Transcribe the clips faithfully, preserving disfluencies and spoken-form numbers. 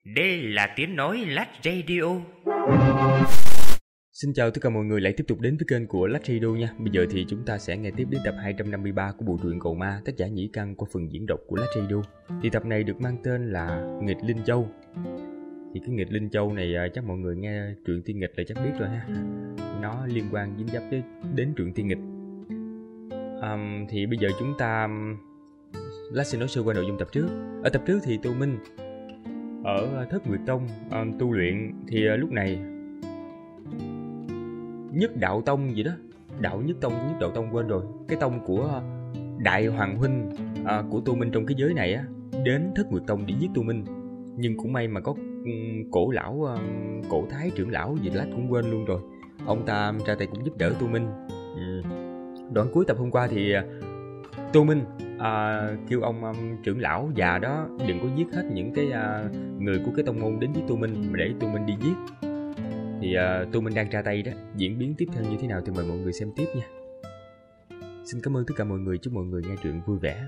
Đây là tiếng nói Lách Radio. Xin chào tất cả mọi người lại tiếp tục đến với kênh của Lách Radio nha. Bây giờ thì chúng ta sẽ nghe tiếp đến tập hai trăm năm mươi ba của bộ truyện Cậu Ma, tác giả Nhĩ Căn qua phần diễn đọc của Lách Radio. Thì tập này được mang tên là Nghịch Linh Châu. Thì cái Nghịch Linh Châu này chắc mọi người nghe truyện tiên nghịch là chắc biết rồi ha. Nó liên quan dính dấp đến, đến truyện tiên nghịch. Um, thì bây giờ chúng ta Lách sẽ nói sơ qua nội dung tập trước. Ở tập trước thì Tô Minh ở Thất Nguyệt Tông um, tu luyện thì uh, lúc này Nhất Đạo Tông gì đó, Đạo Nhất Tông, Nhất Đạo Tông quên rồi, cái tông của Đại Hoàng Huynh uh, của Tô Minh trong cái giới này á, đến Thất Nguyệt Tông để giết Tô Minh. Nhưng cũng may mà có um, cổ lão, um, cổ thái trưởng lão gì Lách cũng quên luôn rồi. Ông ta ra tay cũng giúp đỡ Tô Minh. ừ. Đoạn cuối tập hôm qua thì uh, Tô Minh À, kêu ông um, trưởng lão già đó đừng có giết hết những cái uh, người của cái tông môn đến với Tô Minh, mà để Tô Minh đi giết. Thì uh, Tô Minh đang ra tay đó. Diễn biến tiếp theo như thế nào thì mời mọi người xem tiếp nha. Xin cảm ơn tất cả mọi người, chúc mọi người nghe truyện vui vẻ.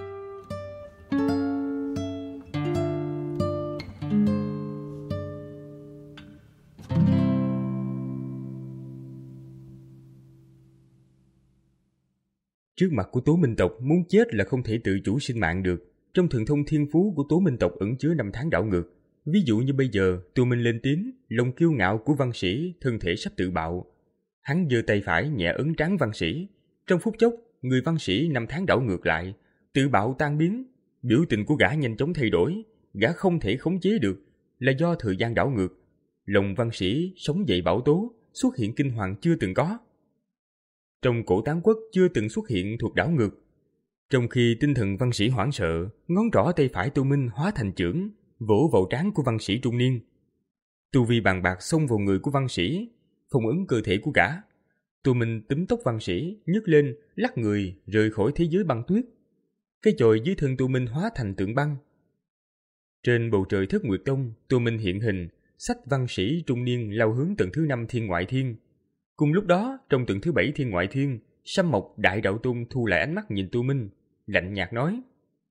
Trước mặt của Tố Minh tộc, muốn chết là không thể tự chủ sinh mạng được. Trong thần thông thiên phú của Tố Minh tộc ẩn chứa năm tháng đảo ngược. Ví dụ như bây giờ, Tô Minh lên tiếng, lòng kiêu ngạo của văn sĩ, thân thể sắp tự bạo. Hắn giơ tay phải nhẹ ấn trán văn sĩ. Trong phút chốc, người văn sĩ năm tháng đảo ngược lại, tự bạo tan biến. Biểu tình của gã nhanh chóng thay đổi, gã không thể khống chế được, là do thời gian đảo ngược. Lòng văn sĩ sống dậy bão tố, xuất hiện kinh hoàng chưa từng có. Trong cổ tán quốc chưa từng xuất hiện thuộc đảo ngược. Trong khi tinh thần văn sĩ hoảng sợ, ngón trỏ tay phải Tô Minh hóa thành chưởng, vỗ vào trán của văn sĩ trung niên. Tu vi bàn bạc xông vào người của văn sĩ, phong ấn cơ thể của gã. Tô Minh túm tóc văn sĩ, nhấc lên, lắc người, rời khỏi thế giới băng tuyết. Cái chòi dưới thân Tô Minh hóa thành tượng băng. Trên bầu trời Thất Nguyệt Tông, Tô Minh hiện hình, xách văn sĩ trung niên lao hướng tầng thứ năm thiên ngoại thiên. Cùng lúc đó, trong tầng thứ bảy thiên ngoại thiên, Sâm Mộc Đại Đạo Tôn thu lại ánh mắt nhìn Tô Minh, lạnh nhạt nói: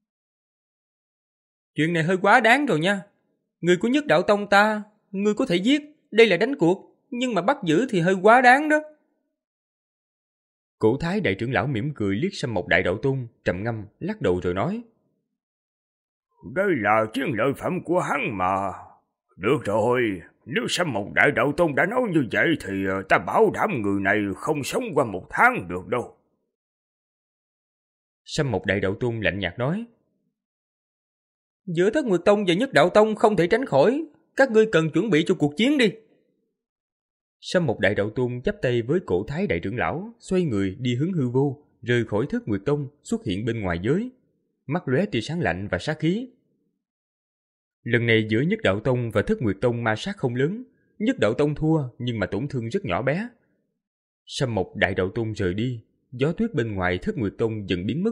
Chuyện này hơi quá đáng rồi nha. Người của Nhất Đạo Tông ta, ngươi có thể giết, đây là đánh cuộc, nhưng mà bắt giữ thì hơi quá đáng đó. Cổ thái đại trưởng lão mỉm cười liếc Sâm Mộc Đại Đạo Tôn, trầm ngâm, lắc đầu rồi nói: Đây là chiến lợi phẩm của hắn mà. Được rồi, nếu Sâm Mộc Đại Đạo Tôn đã nói như vậy thì ta bảo đảm người này không sống qua một tháng được đâu. Sâm Mộc Đại Đạo Tôn lạnh nhạt nói: Giữa Thất Nguyệt Tông và Nhất Đạo Tông không thể tránh khỏi, các ngươi cần chuẩn bị cho cuộc chiến đi. Sâm Mộc Đại Đạo Tôn chắp tay với cổ thái đại trưởng lão, xoay người đi hướng hư vô, rời khỏi Thất Nguyệt Tông, xuất hiện bên ngoài giới, mắt lóe tia sáng lạnh và sát khí. Lần này giữa Nhất Đạo Tông và Thất Nguyệt Tông ma sát không lớn, Nhất Đạo Tông thua nhưng mà tổn thương rất nhỏ bé. Sâm Mộc Đại Đạo Tôn rời đi, gió tuyết bên ngoài Thất Nguyệt Tông dần biến mất.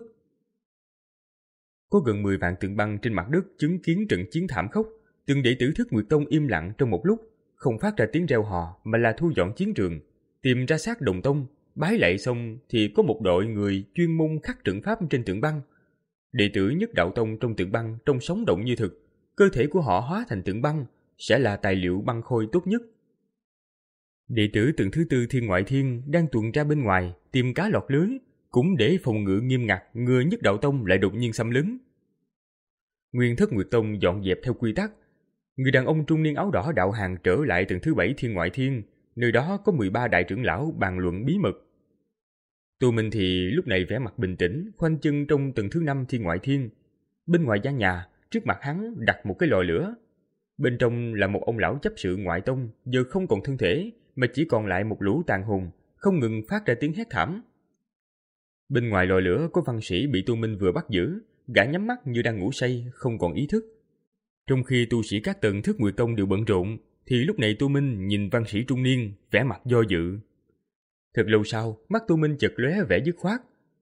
Có gần mười vạn tượng băng trên mặt đất chứng kiến trận chiến thảm khốc. Từng đệ tử Thất Nguyệt Tông im lặng trong một lúc, không phát ra tiếng reo hò mà là thu dọn chiến trường, tìm ra xác đồng tông. Bái lạy xong thì có một đội người chuyên môn khắc trận pháp trên tượng băng. Đệ tử Nhất Đạo Tông trong tượng băng trông sống động như thực, cơ thể của họ hóa thành tượng băng, sẽ là tài liệu băng khôi tốt nhất. Đệ tử tầng thứ tư thiên ngoại thiên đang tuần ra bên ngoài tìm cá lọt lưới, cũng để phòng ngự nghiêm ngặt ngừa Nhất Đạo Tông lại đột nhiên xâm lấn. Nguyên Thất Nguyệt Tông dọn dẹp theo quy tắc. Người đàn ông trung niên áo đỏ đạo hàng trở lại tầng thứ bảy thiên ngoại thiên, nơi đó có mười ba đại trưởng lão bàn luận bí mật. Tô Minh thì lúc này vẻ mặt bình tĩnh, khoanh chân trong tầng thứ năm thiên ngoại thiên. Bên ngoài gian nhà, trước mặt hắn đặt một cái lò lửa. Bên trong là một ông lão chấp sự ngoại tông, giờ không còn thân thể, mà chỉ còn lại một lũ tàn hồn, không ngừng phát ra tiếng hét thảm. Bên ngoài lò lửa có văn sĩ bị Tô Minh vừa bắt giữ, gã nhắm mắt như đang ngủ say, không còn ý thức. Trong khi tu sĩ các tầng Thất Nguyệt Tông đều bận rộn, thì lúc này Tô Minh nhìn văn sĩ trung niên, vẻ mặt do dự. Thật lâu sau, mắt Tô Minh chợt lóe vẻ dứt khoát.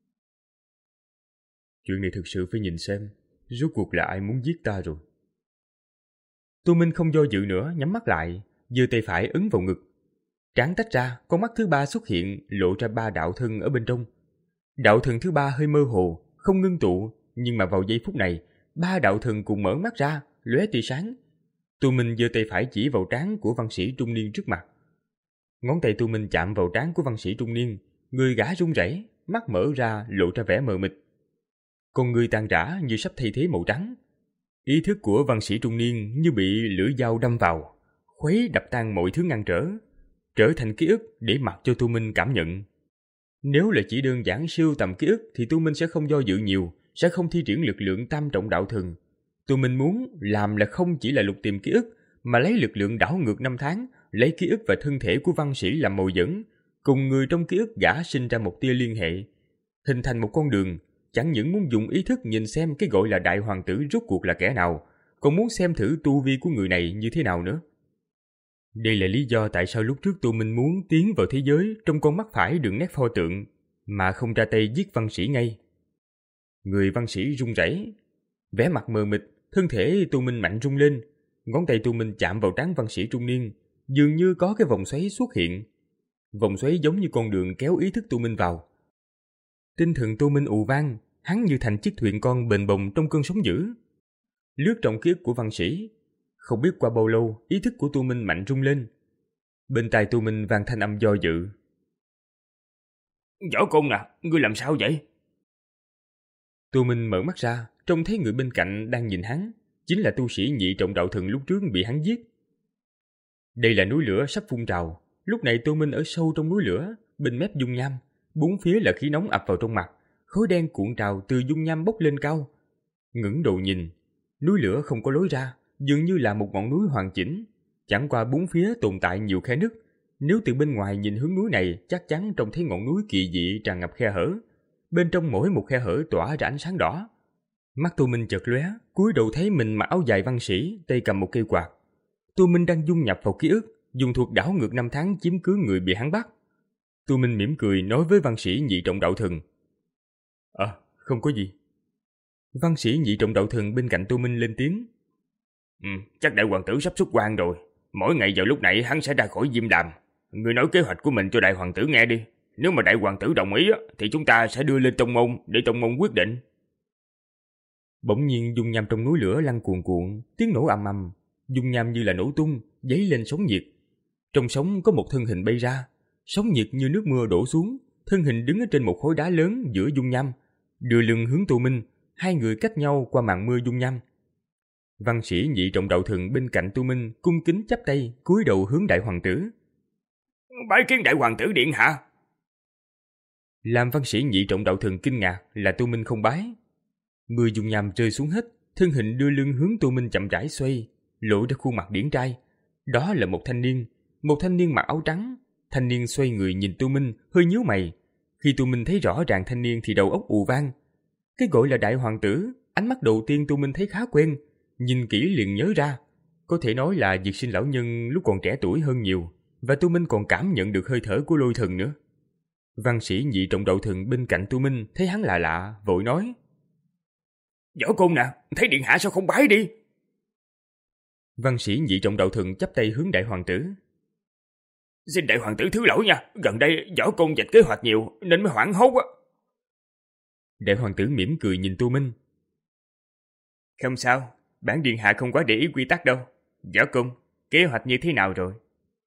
Chuyện này thực sự phải nhìn xem, rốt cuộc là ai muốn giết ta rồi. Tô Minh không do dự nữa, nhắm mắt lại, giơ tay phải ấn vào ngực. Trán tách ra, con mắt thứ ba xuất hiện, lộ ra ba đạo thân ở bên trong. Đạo thần thứ ba hơi mơ hồ, không ngưng tụ, nhưng mà vào giây phút này, ba đạo thần cùng mở mắt ra, lóe tia sáng. Tô Minh giơ tay phải chỉ vào trán của văn sĩ trung niên trước mặt. Ngón tay Tô Minh chạm vào trán của văn sĩ trung niên, người gã run rẩy, mắt mở ra lộ ra vẻ mờ mịt. Con người tan rã như sắp thay thế màu trắng. Ý thức của văn sĩ trung niên như bị lưỡi dao đâm vào, khuấy đập tan mọi thứ ngăn trở, trở thành ký ức để mặc cho Tô Minh cảm nhận. Nếu là chỉ đơn giản siêu tầm ký ức thì Tô Minh sẽ không do dự nhiều, sẽ không thi triển lực lượng tam trọng đạo thần. Tô Minh muốn làm là không chỉ là lục tìm ký ức, mà lấy lực lượng đảo ngược năm tháng, lấy ký ức và thân thể của văn sĩ làm mồi dẫn, cùng người trong ký ức gã sinh ra một tia liên hệ, hình thành một con đường. Chẳng những muốn dùng ý thức nhìn xem cái gọi là đại hoàng tử rốt cuộc là kẻ nào, còn muốn xem thử tu vi của người này như thế nào nữa. Đây là lý do tại sao lúc trước Tô Minh muốn tiến vào thế giới trong con mắt phải đường nét pho tượng, mà không ra tay giết văn sĩ ngay. Người văn sĩ run rẩy, vẻ mặt mờ mịt, thân thể Tô Minh mạnh rung lên, ngón tay Tô Minh chạm vào trán văn sĩ trung niên, dường như có cái vòng xoáy xuất hiện. Vòng xoáy giống như con đường kéo ý thức Tô Minh vào. Tinh thần Tô Minh ù vang, hắn như thành chiếc thuyền con bềnh bồng trong cơn sóng dữ. Lướt trong ký ức của văn sĩ, không biết qua bao lâu, ý thức của Tô Minh mạnh rung lên. Bên tai Tô Minh vang thanh âm do dự. Võ Công à, ngươi làm sao vậy? Tô Minh mở mắt ra, trông thấy người bên cạnh đang nhìn hắn, chính là tu sĩ nhị trọng đạo thần lúc trước bị hắn giết. Đây là núi lửa sắp phun trào, lúc này Tô Minh ở sâu trong núi lửa, bên mép dung nham, bốn phía là khí nóng ập vào trong mặt, khói đen cuộn trào từ dung nham bốc lên cao. Ngẩng đầu nhìn, núi lửa không có lối ra, dường như là một ngọn núi hoàn chỉnh, chẳng qua bốn phía tồn tại nhiều khe nứt. Nếu từ bên ngoài nhìn hướng núi này, chắc chắn trông thấy ngọn núi kỳ dị tràn ngập khe hở. Bên trong mỗi một khe hở tỏa ra ánh sáng đỏ. Mắt Tô Minh chợt lóe, cúi đầu thấy mình mặc áo dài văn sĩ, tay cầm một cây quạt. Tô Minh đang dung nhập vào ký ức, dùng thuật đảo ngược năm tháng chiếm cứ người bị hắn bắt. Tô Minh mỉm cười nói với văn sĩ nhị trọng đạo thần. À, không có gì. Văn sĩ nhị trọng đạo thần bên cạnh Tô Minh lên tiếng. Ừ, chắc đại hoàng tử sắp xuất quan rồi. Mỗi ngày vào lúc này hắn sẽ ra khỏi Diêm Đàm. Ngươi nói kế hoạch của mình cho đại hoàng tử nghe đi. Nếu mà đại hoàng tử đồng ý thì chúng ta sẽ đưa lên tông môn để tông môn quyết định. Bỗng nhiên dung nham trong núi lửa lăn cuồn cuộn, tiếng nổ ầm ầm, dung nham như là nổ tung, dấy lên sóng nhiệt. Trong sóng có một thân hình bay ra, sóng nhiệt như nước mưa đổ xuống, thân hình đứng ở trên một khối đá lớn giữa dung nham, đưa lưng hướng Tô Minh, hai người cách nhau qua màn mưa dung nham. Văn sĩ nhị trọng đạo thần bên cạnh Tô Minh cung kính chắp tay, cúi đầu hướng đại hoàng tử. Bái kiến đại hoàng tử điện hạ. Làm văn sĩ nhị trọng đạo thần kinh ngạc là Tô Minh không bái. Mưa dung nham rơi xuống hết, thân hình đưa lưng hướng Tô Minh chậm rãi xoay, lộ ra khuôn mặt điển trai. Đó là một thanh niên, một thanh niên mặc áo trắng. Thanh niên xoay người nhìn Tô Minh, hơi nhíu mày. Khi Tô Minh thấy rõ ràng thanh niên thì đầu óc ù vang. Cái gọi là đại hoàng tử, ánh mắt đầu tiên Tô Minh thấy khá quen, nhìn kỹ liền nhớ ra. Có thể nói là Diệt Sinh lão nhân lúc còn trẻ tuổi hơn nhiều, và Tô Minh còn cảm nhận được hơi thở của lôi thần nữa. Văn sĩ nhị trọng đạo thần bên cạnh Tô Minh thấy hắn lạ lạ, vội nói. Võ Công nè, thấy điện hạ sao không bái đi? Văn sĩ nhị trọng đạo thần chắp tay hướng đại hoàng tử. Xin đại hoàng tử thứ lỗi nha, gần đây Võ Công dạch kế hoạch nhiều nên mới hoảng hốt á. Đại hoàng tử mỉm cười nhìn Tô Minh. Không sao, bản điện hạ không quá để ý quy tắc đâu. Võ Công, kế hoạch như thế nào rồi?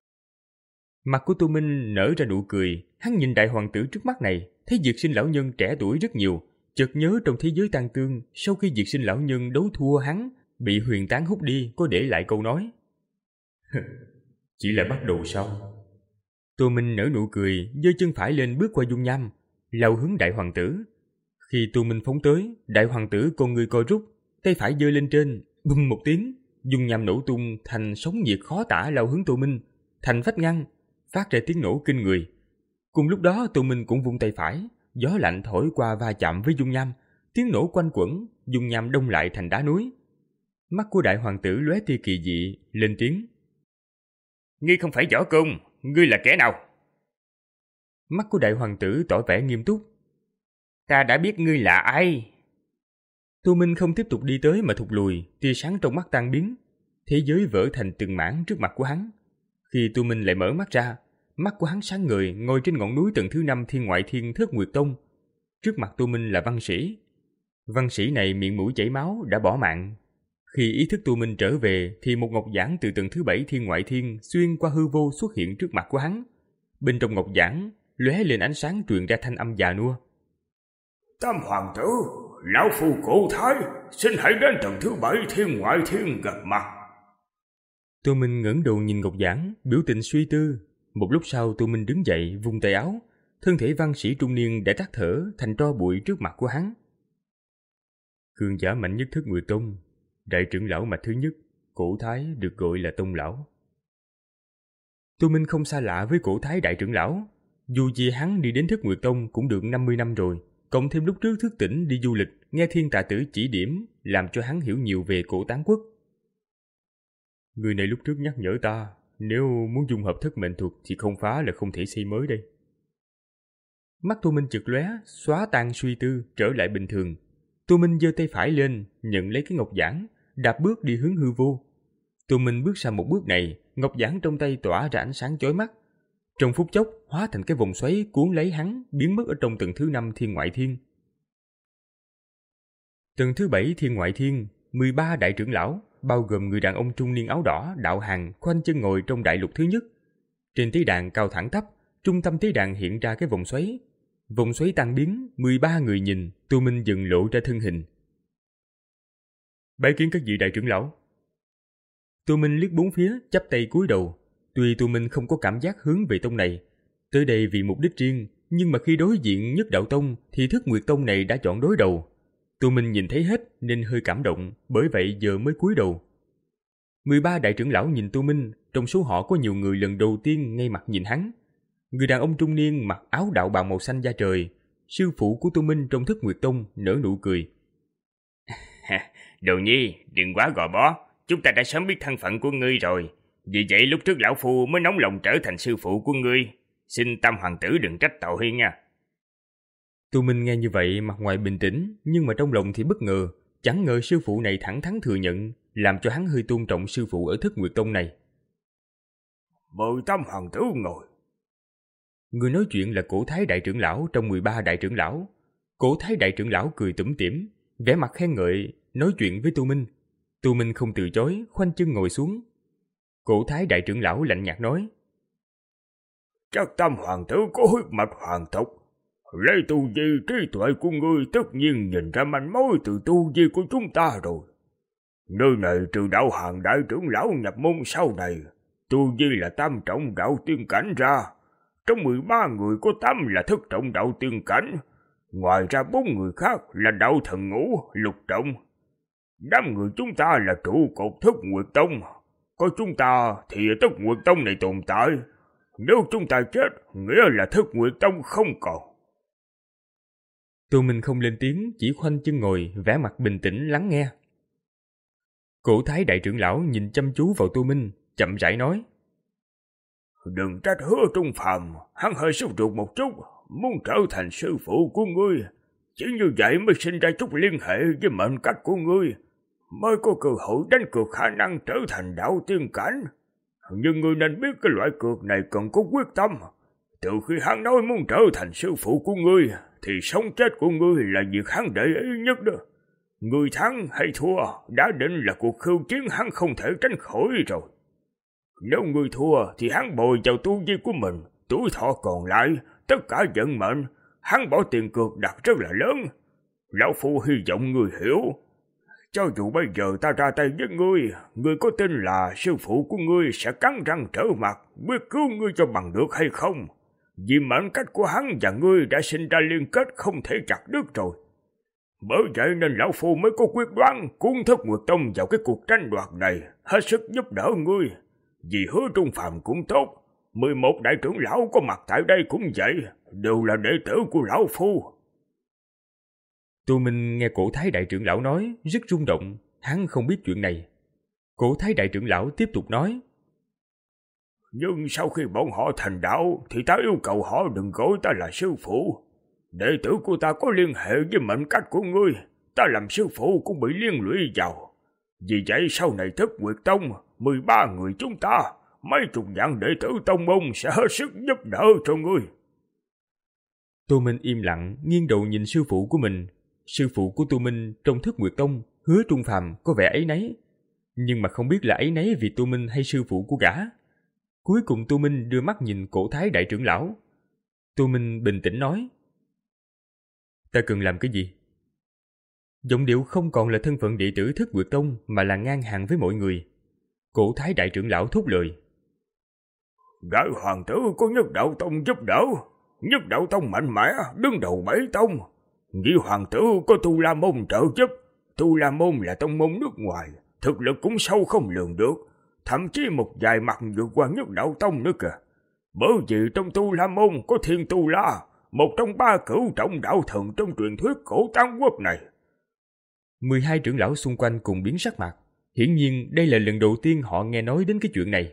Mặt của Tô Minh nở ra nụ cười, hắn nhìn đại hoàng tử trước mắt này, thấy Diệt Sinh lão nhân trẻ tuổi rất nhiều, chợt nhớ trong thế giới tang tương, sau khi Diệt Sinh lão nhân đấu thua hắn, bị huyền tán hút đi, có để lại câu nói. Chỉ là bắt đầu sau. Tô Minh nở nụ cười, giơ chân phải lên bước qua dung nham, lao hướng đại hoàng tử. Khi Tô Minh phóng tới, đại hoàng tử con người co rút, tay phải giơ lên trên, bùm một tiếng, dung nham nổ tung thành sóng nhiệt khó tả lao hướng Tô Minh, thành vách ngăn, phát ra tiếng nổ kinh người. Cùng lúc đó Tô Minh cũng vung tay phải, gió lạnh thổi qua va chạm với dung nham, tiếng nổ quanh quẩn, dung nham đông lại thành đá núi. Mắt của đại hoàng tử lóe tia kỳ dị, lên tiếng. Ngươi không phải Võ Công, ngươi là kẻ nào? Mắt của đại hoàng tử tỏ vẻ nghiêm túc. Ta đã biết ngươi là ai. Tô Minh không tiếp tục đi tới mà thụt lùi, tia sáng trong mắt tan biến. Thế giới vỡ thành từng mảng trước mặt của hắn. Khi Tô Minh lại mở mắt ra, mắt của hắn sáng ngời ngồi trên ngọn núi tầng thứ năm Thiên Ngoại Thiên Thất Nguyệt Tông. Trước mặt Tô Minh là văn sĩ. Văn sĩ này miệng mũi chảy máu đã bỏ mạng. Khi ý thức Tu Minh trở về thì một ngọc giản từ tầng thứ bảy thiên ngoại thiên xuyên qua hư vô xuất hiện trước mặt của hắn. Bên trong ngọc giản lóe lên ánh sáng truyền ra thanh âm già nua. Tam hoàng tử, lão phu Cổ Thái, xin hãy đến tầng thứ bảy thiên ngoại thiên gặp mặt. Tu Minh ngẩng đầu nhìn ngọc giản, biểu tình suy tư. Một lúc sau Tu Minh đứng dậy, vung tay áo, thân thể văn sĩ trung niên đã tắt thở thành tro bụi trước mặt của hắn. Cường giả mạnh nhất Thất Nguyệt Tông, đại trưởng lão mạch thứ nhất, Cổ Thái được gọi là Tông lão. Tu Minh không xa lạ với Cổ Thái đại trưởng lão, dù gì hắn đi đến Thất Nguyệt Tông cũng được năm mươi năm rồi, cộng thêm lúc trước thức tỉnh đi du lịch, nghe Thiên Tà Tử chỉ điểm, làm cho hắn hiểu nhiều về Cổ Tán Quốc. Người này lúc trước nhắc nhở ta, nếu muốn dung hợp thất mệnh thuật thì không phá là không thể xây mới đây. Mắt Tu Minh chợt lóe, xóa tan suy tư, trở lại bình thường. Tu Minh giơ tay phải lên, nhận lấy cái ngọc giản, đạp bước đi hướng hư vô. Tu Minh bước sang một bước này, ngọc giản trong tay tỏa ra ánh sáng chói mắt. Trong phút chốc, hóa thành cái vòng xoáy cuốn lấy hắn, biến mất ở trong tầng thứ năm thiên ngoại thiên. Tầng thứ bảy thiên ngoại thiên, mười ba đại trưởng lão, bao gồm người đàn ông trung niên áo đỏ, đạo hàn, khoanh chân ngồi trong đại lục thứ nhất. Trên tế đàn cao thẳng tắp, trung tâm tế đàn hiện ra cái vòng xoáy. Vòng xoáy tan biến, mười ba người nhìn, Tu Minh dần lộ ra thân hình. Bái kiến các vị đại trưởng lão. Tu Minh liếc bốn phía, chắp tay cúi đầu. Tuy Tu Minh không có cảm giác hướng về tông này, tới đây vì mục đích riêng, nhưng mà khi đối diện Nhất Đạo Tông thì Thất Nguyệt Tông này đã chọn đối đầu. Tu Minh nhìn thấy hết nên hơi cảm động, bởi vậy giờ mới cúi đầu. mười ba đại trưởng lão nhìn Tu Minh, trong số họ có nhiều người lần đầu tiên ngay mặt nhìn hắn. Người đàn ông trung niên mặc áo đạo bào màu xanh da trời, sư phụ của Tu Minh trong Thất Nguyệt Tông, nở nụ cười. Đồ Nhi, đừng quá gò bó, chúng ta đã sớm biết thân phận của ngươi rồi. Vì vậy lúc trước lão phu mới nóng lòng trở thành sư phụ của ngươi. Xin Tam hoàng tử đừng trách tội nha. Tu Minh nghe như vậy mặt ngoài bình tĩnh, nhưng mà trong lòng thì bất ngờ. Chẳng ngờ sư phụ này thẳng thắn thừa nhận, làm cho hắn hơi tôn trọng sư phụ ở Thất Nguyệt Tông này. Mời Tam hoàng tử ngồi. Người nói chuyện là Cổ Thái đại trưởng lão trong mười ba đại trưởng lão. Cổ Thái đại trưởng lão cười tủm tỉm, vẻ mặt khen ngợi, nói chuyện với Tu Minh. Tu Minh không từ chối, khoanh chân ngồi xuống. Cổ Thái đại trưởng lão lạnh nhạt nói: Chắc Tam hoàng tử có huyết mạch hoàng tộc. Lấy tu vi trí tuệ của ngươi tất nhiên nhìn ra manh mối từ tu vi của chúng ta rồi. Nơi này trừ đạo hàng đại trưởng lão nhập môn sau này, tu vi là tam trọng đạo tiên cảnh ra. Trong mười ba người có tám là thất trọng đạo tiên cảnh. Ngoài ra bốn người khác là đạo thần ngũ, lục trọng. Đám người chúng ta là trụ cột Thất Nguyệt Tông. Có chúng ta thì Thất Nguyệt Tông này tồn tại. Nếu chúng ta chết, nghĩa là Thất Nguyệt Tông không còn. Tu Minh không lên tiếng, chỉ khoanh chân ngồi, vẻ mặt bình tĩnh lắng nghe. Cổ Thái đại trưởng lão nhìn chăm chú vào Tu Minh, chậm rãi nói: Đừng trách Hứa Trung Phàm, hắn hơi sốt ruột một chút, muốn trở thành sư phụ của ngươi. Chỉ như vậy mới sinh ra chút liên hệ với mệnh cách của ngươi, mới có cơ hội đánh cược khả năng trở thành đạo tiên cảnh. Nhưng ngươi nên biết cái loại cược này cần có quyết tâm. Từ khi hắn nói muốn trở thành sư phụ của ngươi, thì sống chết của ngươi là việc hắn để ý nhất đó. Ngươi thắng hay thua đã định là cuộc khiêu chiến hắn không thể tránh khỏi rồi. Nếu ngươi thua thì hắn bồi vào tu vi của mình, tuổi thọ còn lại, tất cả vận mệnh, hắn bỏ tiền cược đặt rất là lớn. Lão phu hy vọng ngươi hiểu. Cho dù bây giờ ta ra tay với ngươi, ngươi có tin là sư phụ của ngươi sẽ cắn răng trở mặt, quyết cứu ngươi cho bằng được hay không? Vì mệnh cách của hắn và ngươi đã sinh ra liên kết không thể chặt đứt rồi. Bởi vậy nên lão phu mới có quyết đoán cuốn Thất Nguyệt Tông vào cái cuộc tranh đoạt này, hết sức giúp đỡ ngươi. Vì Hứa Trung Phàm cũng tốt, mười một đại trưởng lão có mặt tại đây cũng vậy, đều là đệ tử của lão phu. Tu Minh nghe Cổ Thái đại trưởng lão nói, rất rung động, hắn không biết chuyện này. Cổ Thái đại trưởng lão tiếp tục nói: Nhưng sau khi bọn họ thành đạo thì ta yêu cầu họ đừng gọi ta là sư phụ. Đệ tử của ta có liên hệ với mệnh cách của ngươi, ta làm sư phụ cũng bị liên lụy vào. Vì vậy sau này Thất Nguyệt Tông, mười ba người chúng ta, mấy chục vạn đệ tử tông môn sẽ hết sức giúp đỡ cho ngươi. Tu Minh im lặng, nghiêng đầu nhìn sư phụ của mình. Sư phụ của Tu Minh trong Thất Nguyệt Tông, Hứa Trung Phàm có vẻ áy náy, nhưng mà không biết là áy náy vì Tô Minh hay sư phụ của gã. Cuối cùng Tô Minh đưa mắt nhìn cổ thái đại trưởng lão. Tô Minh bình tĩnh nói: Ta cần làm cái gì? Giọng điệu không còn là thân phận đệ tử Thất Nguyệt Tông mà là ngang hàng với mọi người. Cổ thái đại trưởng lão thốt lời: Đại hoàng tử có Nhất Đạo Tông giúp đỡ, Nhất Đạo Tông mạnh mẽ đứng đầu bảy tông. Nhị hoàng tử có Tu La Môn trợ giúp. Tu La Môn là tông môn nước ngoài, thực lực cũng sâu không lường được, thậm chí một vài mặt vượt qua Nhất Đạo Tông nữa kìa. Bởi vì trong Tu La Môn có Thiên Tu La, một trong ba cửu trọng đạo thần trong truyền thuyết cổ Tán Quốc này. mười hai trưởng lão xung quanh cùng biến sắc mặt. Hiển nhiên đây là lần đầu tiên họ nghe nói đến cái chuyện này.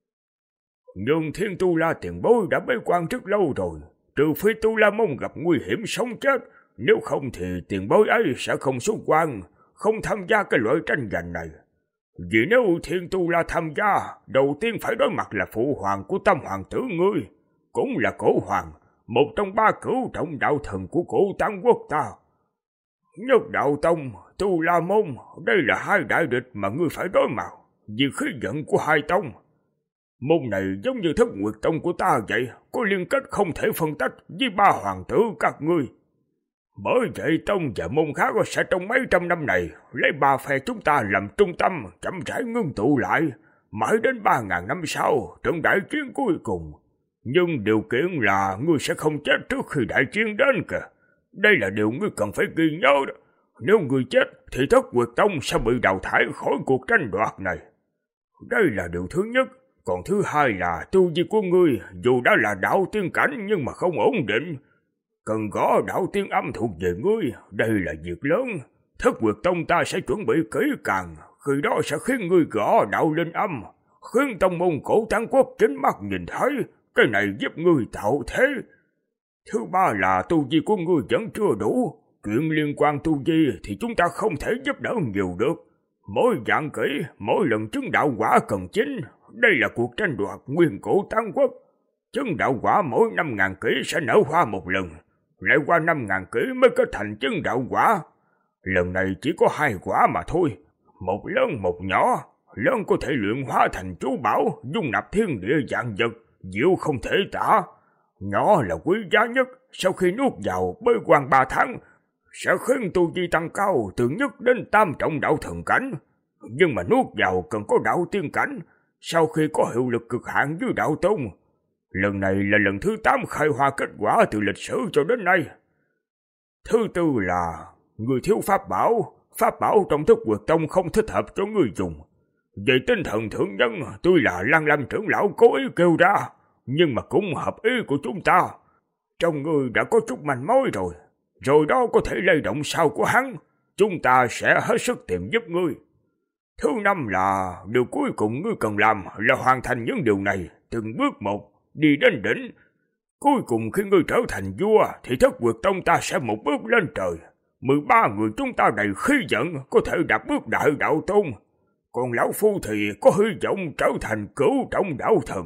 Nhưng Thiên Tu La tiền bối đã bế quan rất lâu rồi, trừ phi Tu La Môn gặp nguy hiểm sống chết, nếu không thì tiền bối ấy sẽ không xuất quan, không tham gia cái loại tranh giành này. Vì nếu Thiên Tu La tham gia, đầu tiên phải đối mặt là phụ hoàng của Tam hoàng tử ngươi, cũng là cổ hoàng, một trong ba cửu trọng đạo thần của cổ Tán Quốc ta. Nhất Đạo Tông, Tu La Môn, đây là hai đại địch mà ngươi phải đối mặt, vì khí giận của hai tông. Môn này giống như Thất Nguyệt Tông của ta vậy, có liên kết không thể phân tách với ba hoàng tử các ngươi. Bởi vậy tông và môn khác sẽ trong mấy trăm năm này lấy ba phe chúng ta làm trung tâm, chậm rãi ngưng tụ lại, mãi đến ba ngàn năm sau, trận đại chiến cuối cùng. Nhưng điều kiện là ngươi sẽ không chết trước khi đại chiến đến kìa. Đây là điều ngươi cần phải ghi nhớ đó. Nếu ngươi chết thì Thất Nguyệt Tông sẽ bị đào thải khỏi cuộc tranh đoạt này. Đây là điều thứ nhất. Còn thứ hai là tu vi của ngươi dù đã là đạo tiên cảnh nhưng mà không ổn định. Cần gõ đạo tiên âm thuộc về ngươi, đây là việc lớn. Thất Nguyệt Tông ta sẽ chuẩn bị kỹ càng, khi đó sẽ khiến ngươi gõ đạo linh âm, khiến tông môn cổ Tán Quốc chính mắt nhìn thấy, cái này giúp ngươi tạo thế. Thứ ba là tu vi của ngươi vẫn chưa đủ, chuyện liên quan tu vi thì chúng ta không thể giúp đỡ nhiều được. Mỗi dạng kỹ, mỗi lần chứng đạo quả cần chính, đây là cuộc tranh đoạt nguyên cổ Tán Quốc. Chứng đạo quả mỗi năm ngàn kỹ sẽ nở hoa một lần, lại qua năm ngàn kỹ mới có thành chứng đạo quả. Lần này chỉ có hai quả mà thôi, một lớn một nhỏ. Lớn có thể luyện hóa thành chú bảo, dung nạp thiên địa vạn vật, diệu không thể tả. Nhỏ là quý giá nhất, sau khi nuốt vào bơi quan ba tháng, sẽ khiến tu vi tăng cao từ nhất đến tam trọng đạo thần cảnh. Nhưng mà nuốt vào cần có đạo tiên cảnh, sau khi có hiệu lực cực hạn với đạo tôn. Lần này là lần thứ tám khai hoa kết quả từ lịch sử cho đến nay. Thứ tư là người thiếu pháp bảo, pháp bảo trong Thất Nguyệt Tông không thích hợp cho người dùng. Về tinh thần thượng nhân, tuy là Lan Lâm trưởng lão cố ý kêu ra, nhưng mà cũng hợp ý của chúng ta. Trong người đã có chút manh mối rồi, rồi đó có thể lay động sao của hắn, chúng ta sẽ hết sức tìm giúp ngươi. Thứ năm là điều cuối cùng ngươi cần làm là hoàn thành những điều này, từng bước một, đi đến đỉnh. Cuối cùng khi ngươi trở thành vua thì Thất Nguyệt Tông ta sẽ một bước lên trời. Mười ba người chúng ta đầy khí giận có thể đạp bước đại đạo tôn. Còn lão phu thì có hy vọng trở thành cửu trọng đạo thần.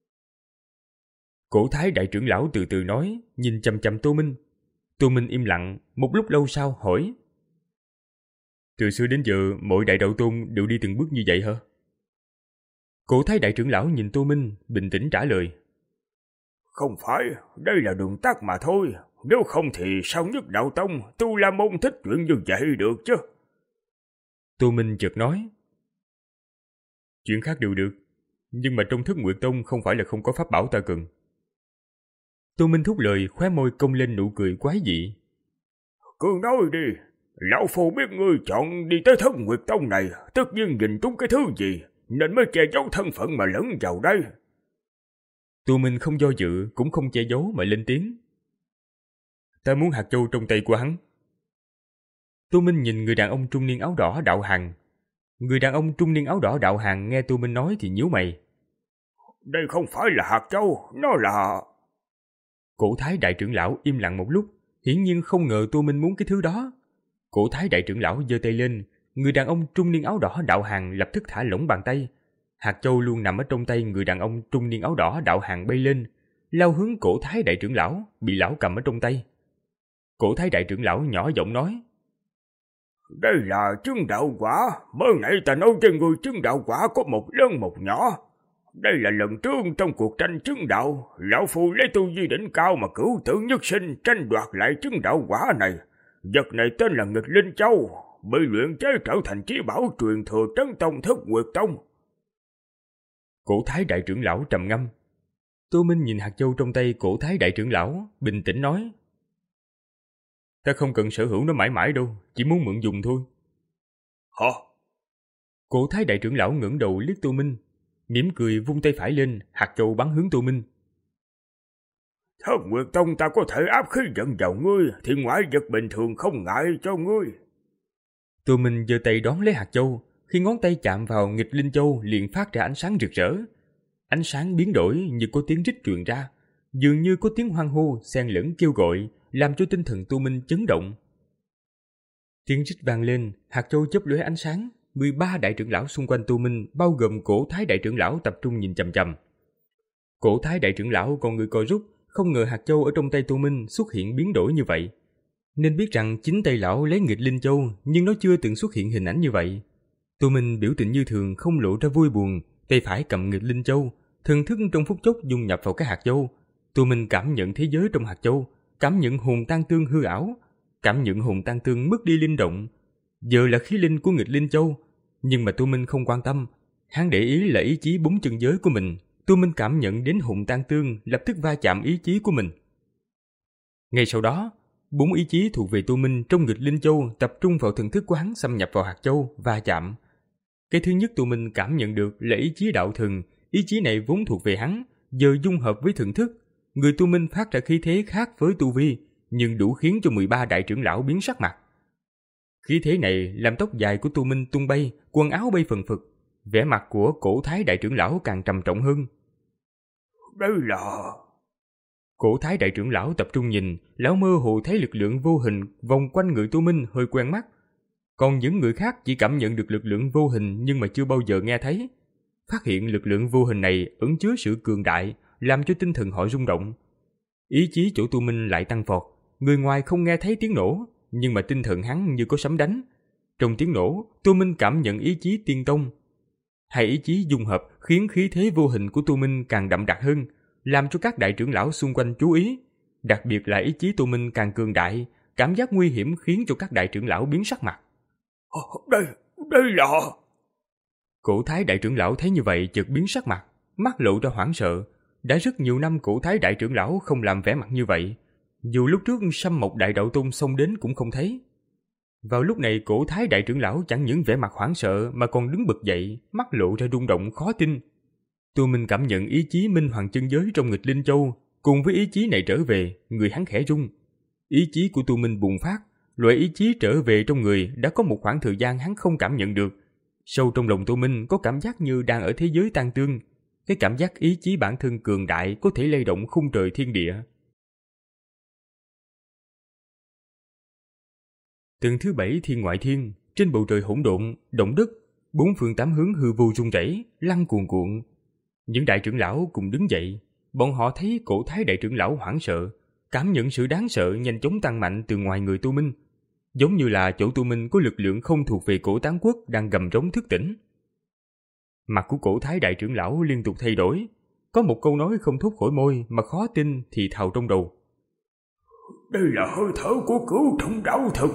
Cổ thái đại trưởng lão từ từ nói, nhìn chằm chằm Tô Minh. Tô Minh im lặng, một lúc lâu sau hỏi: Từ xưa đến giờ mỗi đại đạo tôn đều đi từng bước như vậy hả? Cổ thái đại trưởng lão nhìn Tô Minh, bình tĩnh trả lời: Không phải, đây là đường tắt mà thôi. Nếu không thì sao Nhất Đạo Tông, Tu La Môn thích chuyện như vậy được chứ? Tô Minh chợt nói: Chuyện khác đều được, nhưng mà trong Thất Nguyệt Tông không phải là không có pháp bảo ta cần. Tô Minh thúc lời, khóe môi cong lên nụ cười quái dị. Cứ nói đi, lão phu biết ngươi chọn đi tới Thất Nguyệt Tông này, tất nhiên nhìn trúng cái thứ gì, nên mới che giấu thân phận mà lẫn vào đây. Tô Minh không do dự, cũng không che giấu mà lên tiếng: Ta muốn hạt châu trong tay của hắn. Tô Minh nhìn người đàn ông trung niên áo đỏ đạo hàn. Người đàn ông trung niên áo đỏ đạo hàn nghe Tô Minh nói thì nhíu mày. Đây không phải là hạt châu, nó là... Cổ thái đại trưởng lão im lặng một lúc, hiển nhiên không ngờ Tô Minh muốn cái thứ đó. Cổ thái đại trưởng lão giơ tay lên, người đàn ông trung niên áo đỏ đạo hàn lập tức thả lỏng bàn tay. Hạt châu luôn nằm ở trong tay người đàn ông trung niên áo đỏ đạo hàn bay lên, lao hướng cổ thái đại trưởng lão, bị lão cầm ở trong tay. Cổ thái đại trưởng lão nhỏ giọng nói: Đây là trứng đạo quả, mới nãy ta nói cho người trứng đạo quả có một lớn một nhỏ. Đây là lần trước trong cuộc tranh trứng đạo, lão phu lấy tu vi đỉnh cao mà cửu tử nhất sinh tranh đoạt lại trứng đạo quả này. Vật này tên là Nghịch Linh Châu, bị luyện chế trở thành chí bảo truyền thừa Trấn Tông Thất Nguyệt Tông. Cổ Thái đại trưởng lão trầm ngâm. Tô Minh nhìn hạt châu trong tay Cổ Thái đại trưởng lão, bình tĩnh nói: Ta không cần sở hữu nó mãi mãi đâu, chỉ muốn mượn dùng thôi. Hả? Cổ Thái đại trưởng lão ngẩng đầu liếc Tô Minh, mỉm cười vung tay phải lên, hạt châu bắn hướng Tô Minh. Thất Nguyệt Tông ta có thể áp khí giận vào ngươi, thì ngoại vật bình thường không ngại cho ngươi. Tô Minh giơ tay đón lấy hạt châu, khi ngón tay chạm vào Nghịch Linh Châu liền phát ra ánh sáng rực rỡ. Ánh sáng biến đổi như có tiếng rít truyền ra, dường như có tiếng hoan hô xen lẫn kêu gọi, làm cho tinh thần Tô Minh chấn động. Tiếng rít vang lên, hạt châu chớp lóe ánh sáng, mười ba đại trưởng lão xung quanh Tô Minh, bao gồm Cổ Thái đại trưởng lão tập trung nhìn chằm chằm. Cổ Thái đại trưởng lão con người co rút, không ngờ hạt châu ở trong tay Tô Minh xuất hiện biến đổi như vậy. Nên biết rằng chính tay lão lấy Nghịch Linh Châu, nhưng nó chưa từng xuất hiện hình ảnh như vậy. Tô Minh biểu tình như thường, không lộ ra vui buồn, tay phải cầm Nghịch Linh Châu, thần thức trong phút chốc dung nhập vào cái hạt châu. Tô Minh cảm nhận thế giới trong hạt châu, cảm nhận hồn tan tương hư ảo, cảm nhận hồn tan tương mất đi linh động. Giờ là khí linh của Nghịch Linh Châu, nhưng mà Tô Minh không quan tâm, hắn để ý là ý chí bốn chân giới của mình. Tô Minh cảm nhận đến hồn tan tương, lập tức va chạm ý chí của mình. Ngay sau đó, bốn ý chí thuộc về Tô Minh trong Nghịch Linh Châu tập trung vào thần thức của hắn, xâm nhập vào hạt châu, va chạm. Cái thứ nhất Tô Minh cảm nhận được là ý chí đạo thần, ý chí này vốn thuộc về hắn, giờ dung hợp với thần thức. Người Tô Minh phát ra khí thế khác với tu vi, nhưng đủ khiến cho mười ba đại trưởng lão biến sắc mặt. Khí thế này làm tóc dài của Tô Minh tung bay, quần áo bay phần phật. Vẻ mặt của Cổ Thái đại trưởng lão càng trầm trọng hơn. Đây là... Cổ Thái đại trưởng lão tập trung nhìn, lão mơ hồ thấy lực lượng vô hình vòng quanh người Tô Minh hơi quen mắt. Còn những người khác chỉ cảm nhận được lực lượng vô hình nhưng mà chưa bao giờ nghe thấy. Phát hiện lực lượng vô hình này ẩn chứa sự cường đại, làm cho tinh thần họ rung động. Ý chí chỗ Tô Minh lại tăng vọt, người ngoài không nghe thấy tiếng nổ, nhưng mà tinh thần hắn như có sấm đánh. Trong tiếng nổ, Tô Minh cảm nhận ý chí tiên tông. Hai ý chí dung hợp khiến khí thế vô hình của Tô Minh càng đậm đặc hơn, làm cho các đại trưởng lão xung quanh chú ý. Đặc biệt là ý chí Tô Minh càng cường đại, cảm giác nguy hiểm khiến cho các đại trưởng lão biến sắc mặt. Đây, đây là... Cổ Thái đại trưởng lão thấy như vậy chợt biến sắc mặt, mắt lộ ra hoảng sợ. Đã rất nhiều năm Cổ Thái đại trưởng lão không làm vẻ mặt như vậy. Dù lúc trước Sâm Mộc đại đạo tôn xông đến cũng không thấy. Vào lúc này Cổ Thái đại trưởng lão chẳng những vẻ mặt hoảng sợ mà còn đứng bật dậy, mắt lộ ra rung động khó tin. Tô Minh cảm nhận ý chí Minh Hoàng chân giới trong Nghịch Linh Châu, cùng với ý chí này trở về, người hắn khẽ rung. Ý chí của Tô Minh bùng phát, loại ý chí trở về trong người đã có một khoảng thời gian hắn không cảm nhận được. Sâu trong lòng Tô Minh có cảm giác như đang ở thế giới tan tương, cái cảm giác ý chí bản thân cường đại có thể lay động khung trời thiên địa. Tầng thứ bảy thiên ngoại thiên, trên bầu trời hỗn độn, động đất, bốn phương tám hướng hư vô rung rẩy, lăn cuồn cuộn. Những đại trưởng lão cùng đứng dậy, bọn họ thấy Cổ Thái đại trưởng lão hoảng sợ, cảm nhận sự đáng sợ nhanh chóng tăng mạnh từ ngoài người Tô Minh, giống như là chỗ Tô Minh có lực lượng không thuộc về Cổ Tán Quốc đang gầm rống thức tỉnh. Mặt của Cổ Thái đại trưởng lão liên tục thay đổi, có một câu nói không thốt khỏi môi mà khó tin thì thào trong đầu. Đây là hơi thở của Cửu Trọng Đạo Thần.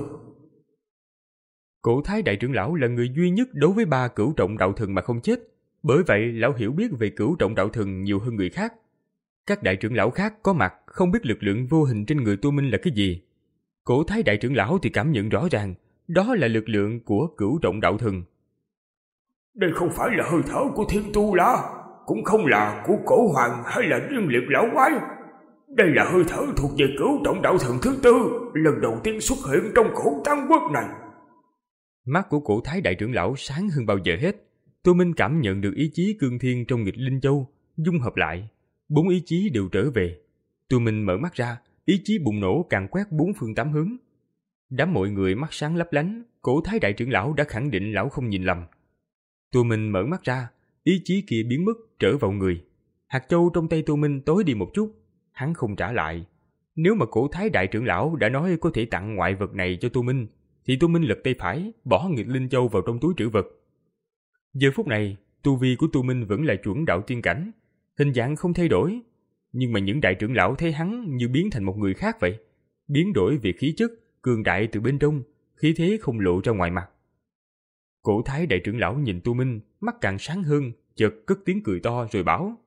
Cổ Thái đại trưởng lão là người duy nhất đối với ba Cửu Trọng Đạo Thần mà không chết, bởi vậy lão hiểu biết về Cửu Trọng Đạo Thần nhiều hơn người khác. Các đại trưởng lão khác có mặt không biết lực lượng vô hình trên người Tô Minh là cái gì. Cổ Thái đại trưởng lão thì cảm nhận rõ ràng, đó là lực lượng của Cửu Trọng Đạo Thần. Đây không phải là hơi thở của Thiên Tu La, cũng không là của Cổ Hoàng hay là Liên Liệt Lão Quái. Đây là hơi thở thuộc về Cửu Trọng Đạo Thần thứ tư, lần đầu tiên xuất hiện trong Cổ Tán Quốc này. Mắt của Cổ Thái đại trưởng lão sáng hơn bao giờ hết. Tô Minh cảm nhận được ý chí cương thiên trong Nghịch Linh Châu, dung hợp lại. Bốn ý chí đều trở về. Tô Minh mở mắt ra, ý chí bùng nổ càng quét bốn phương tám hướng. Đám mọi người mắt sáng lấp lánh, Cổ Thái đại trưởng lão đã khẳng định lão không nhìn lầm. Tô Minh mở mắt ra, ý chí kia biến mất trở vào người. Hạt châu trong tay Tô Minh tối đi một chút, hắn không trả lại. Nếu mà Cổ Thái đại trưởng lão đã nói có thể tặng ngoại vật này cho Tô Minh, thì Tô Minh lật tay phải, bỏ nghịch linh châu vào trong túi trữ vật. Giờ phút này, tu vi của Tô Minh vẫn là chuẩn đạo tiên cảnh, hình dạng không thay đổi, nhưng mà những đại trưởng lão thấy hắn như biến thành một người khác vậy, biến đổi về khí chất, cường đại từ bên trong, khí thế không lộ ra ngoài mặt. Cổ Thái đại trưởng lão nhìn Tô Minh, mắt càng sáng hơn, chợt cất tiếng cười to rồi bảo: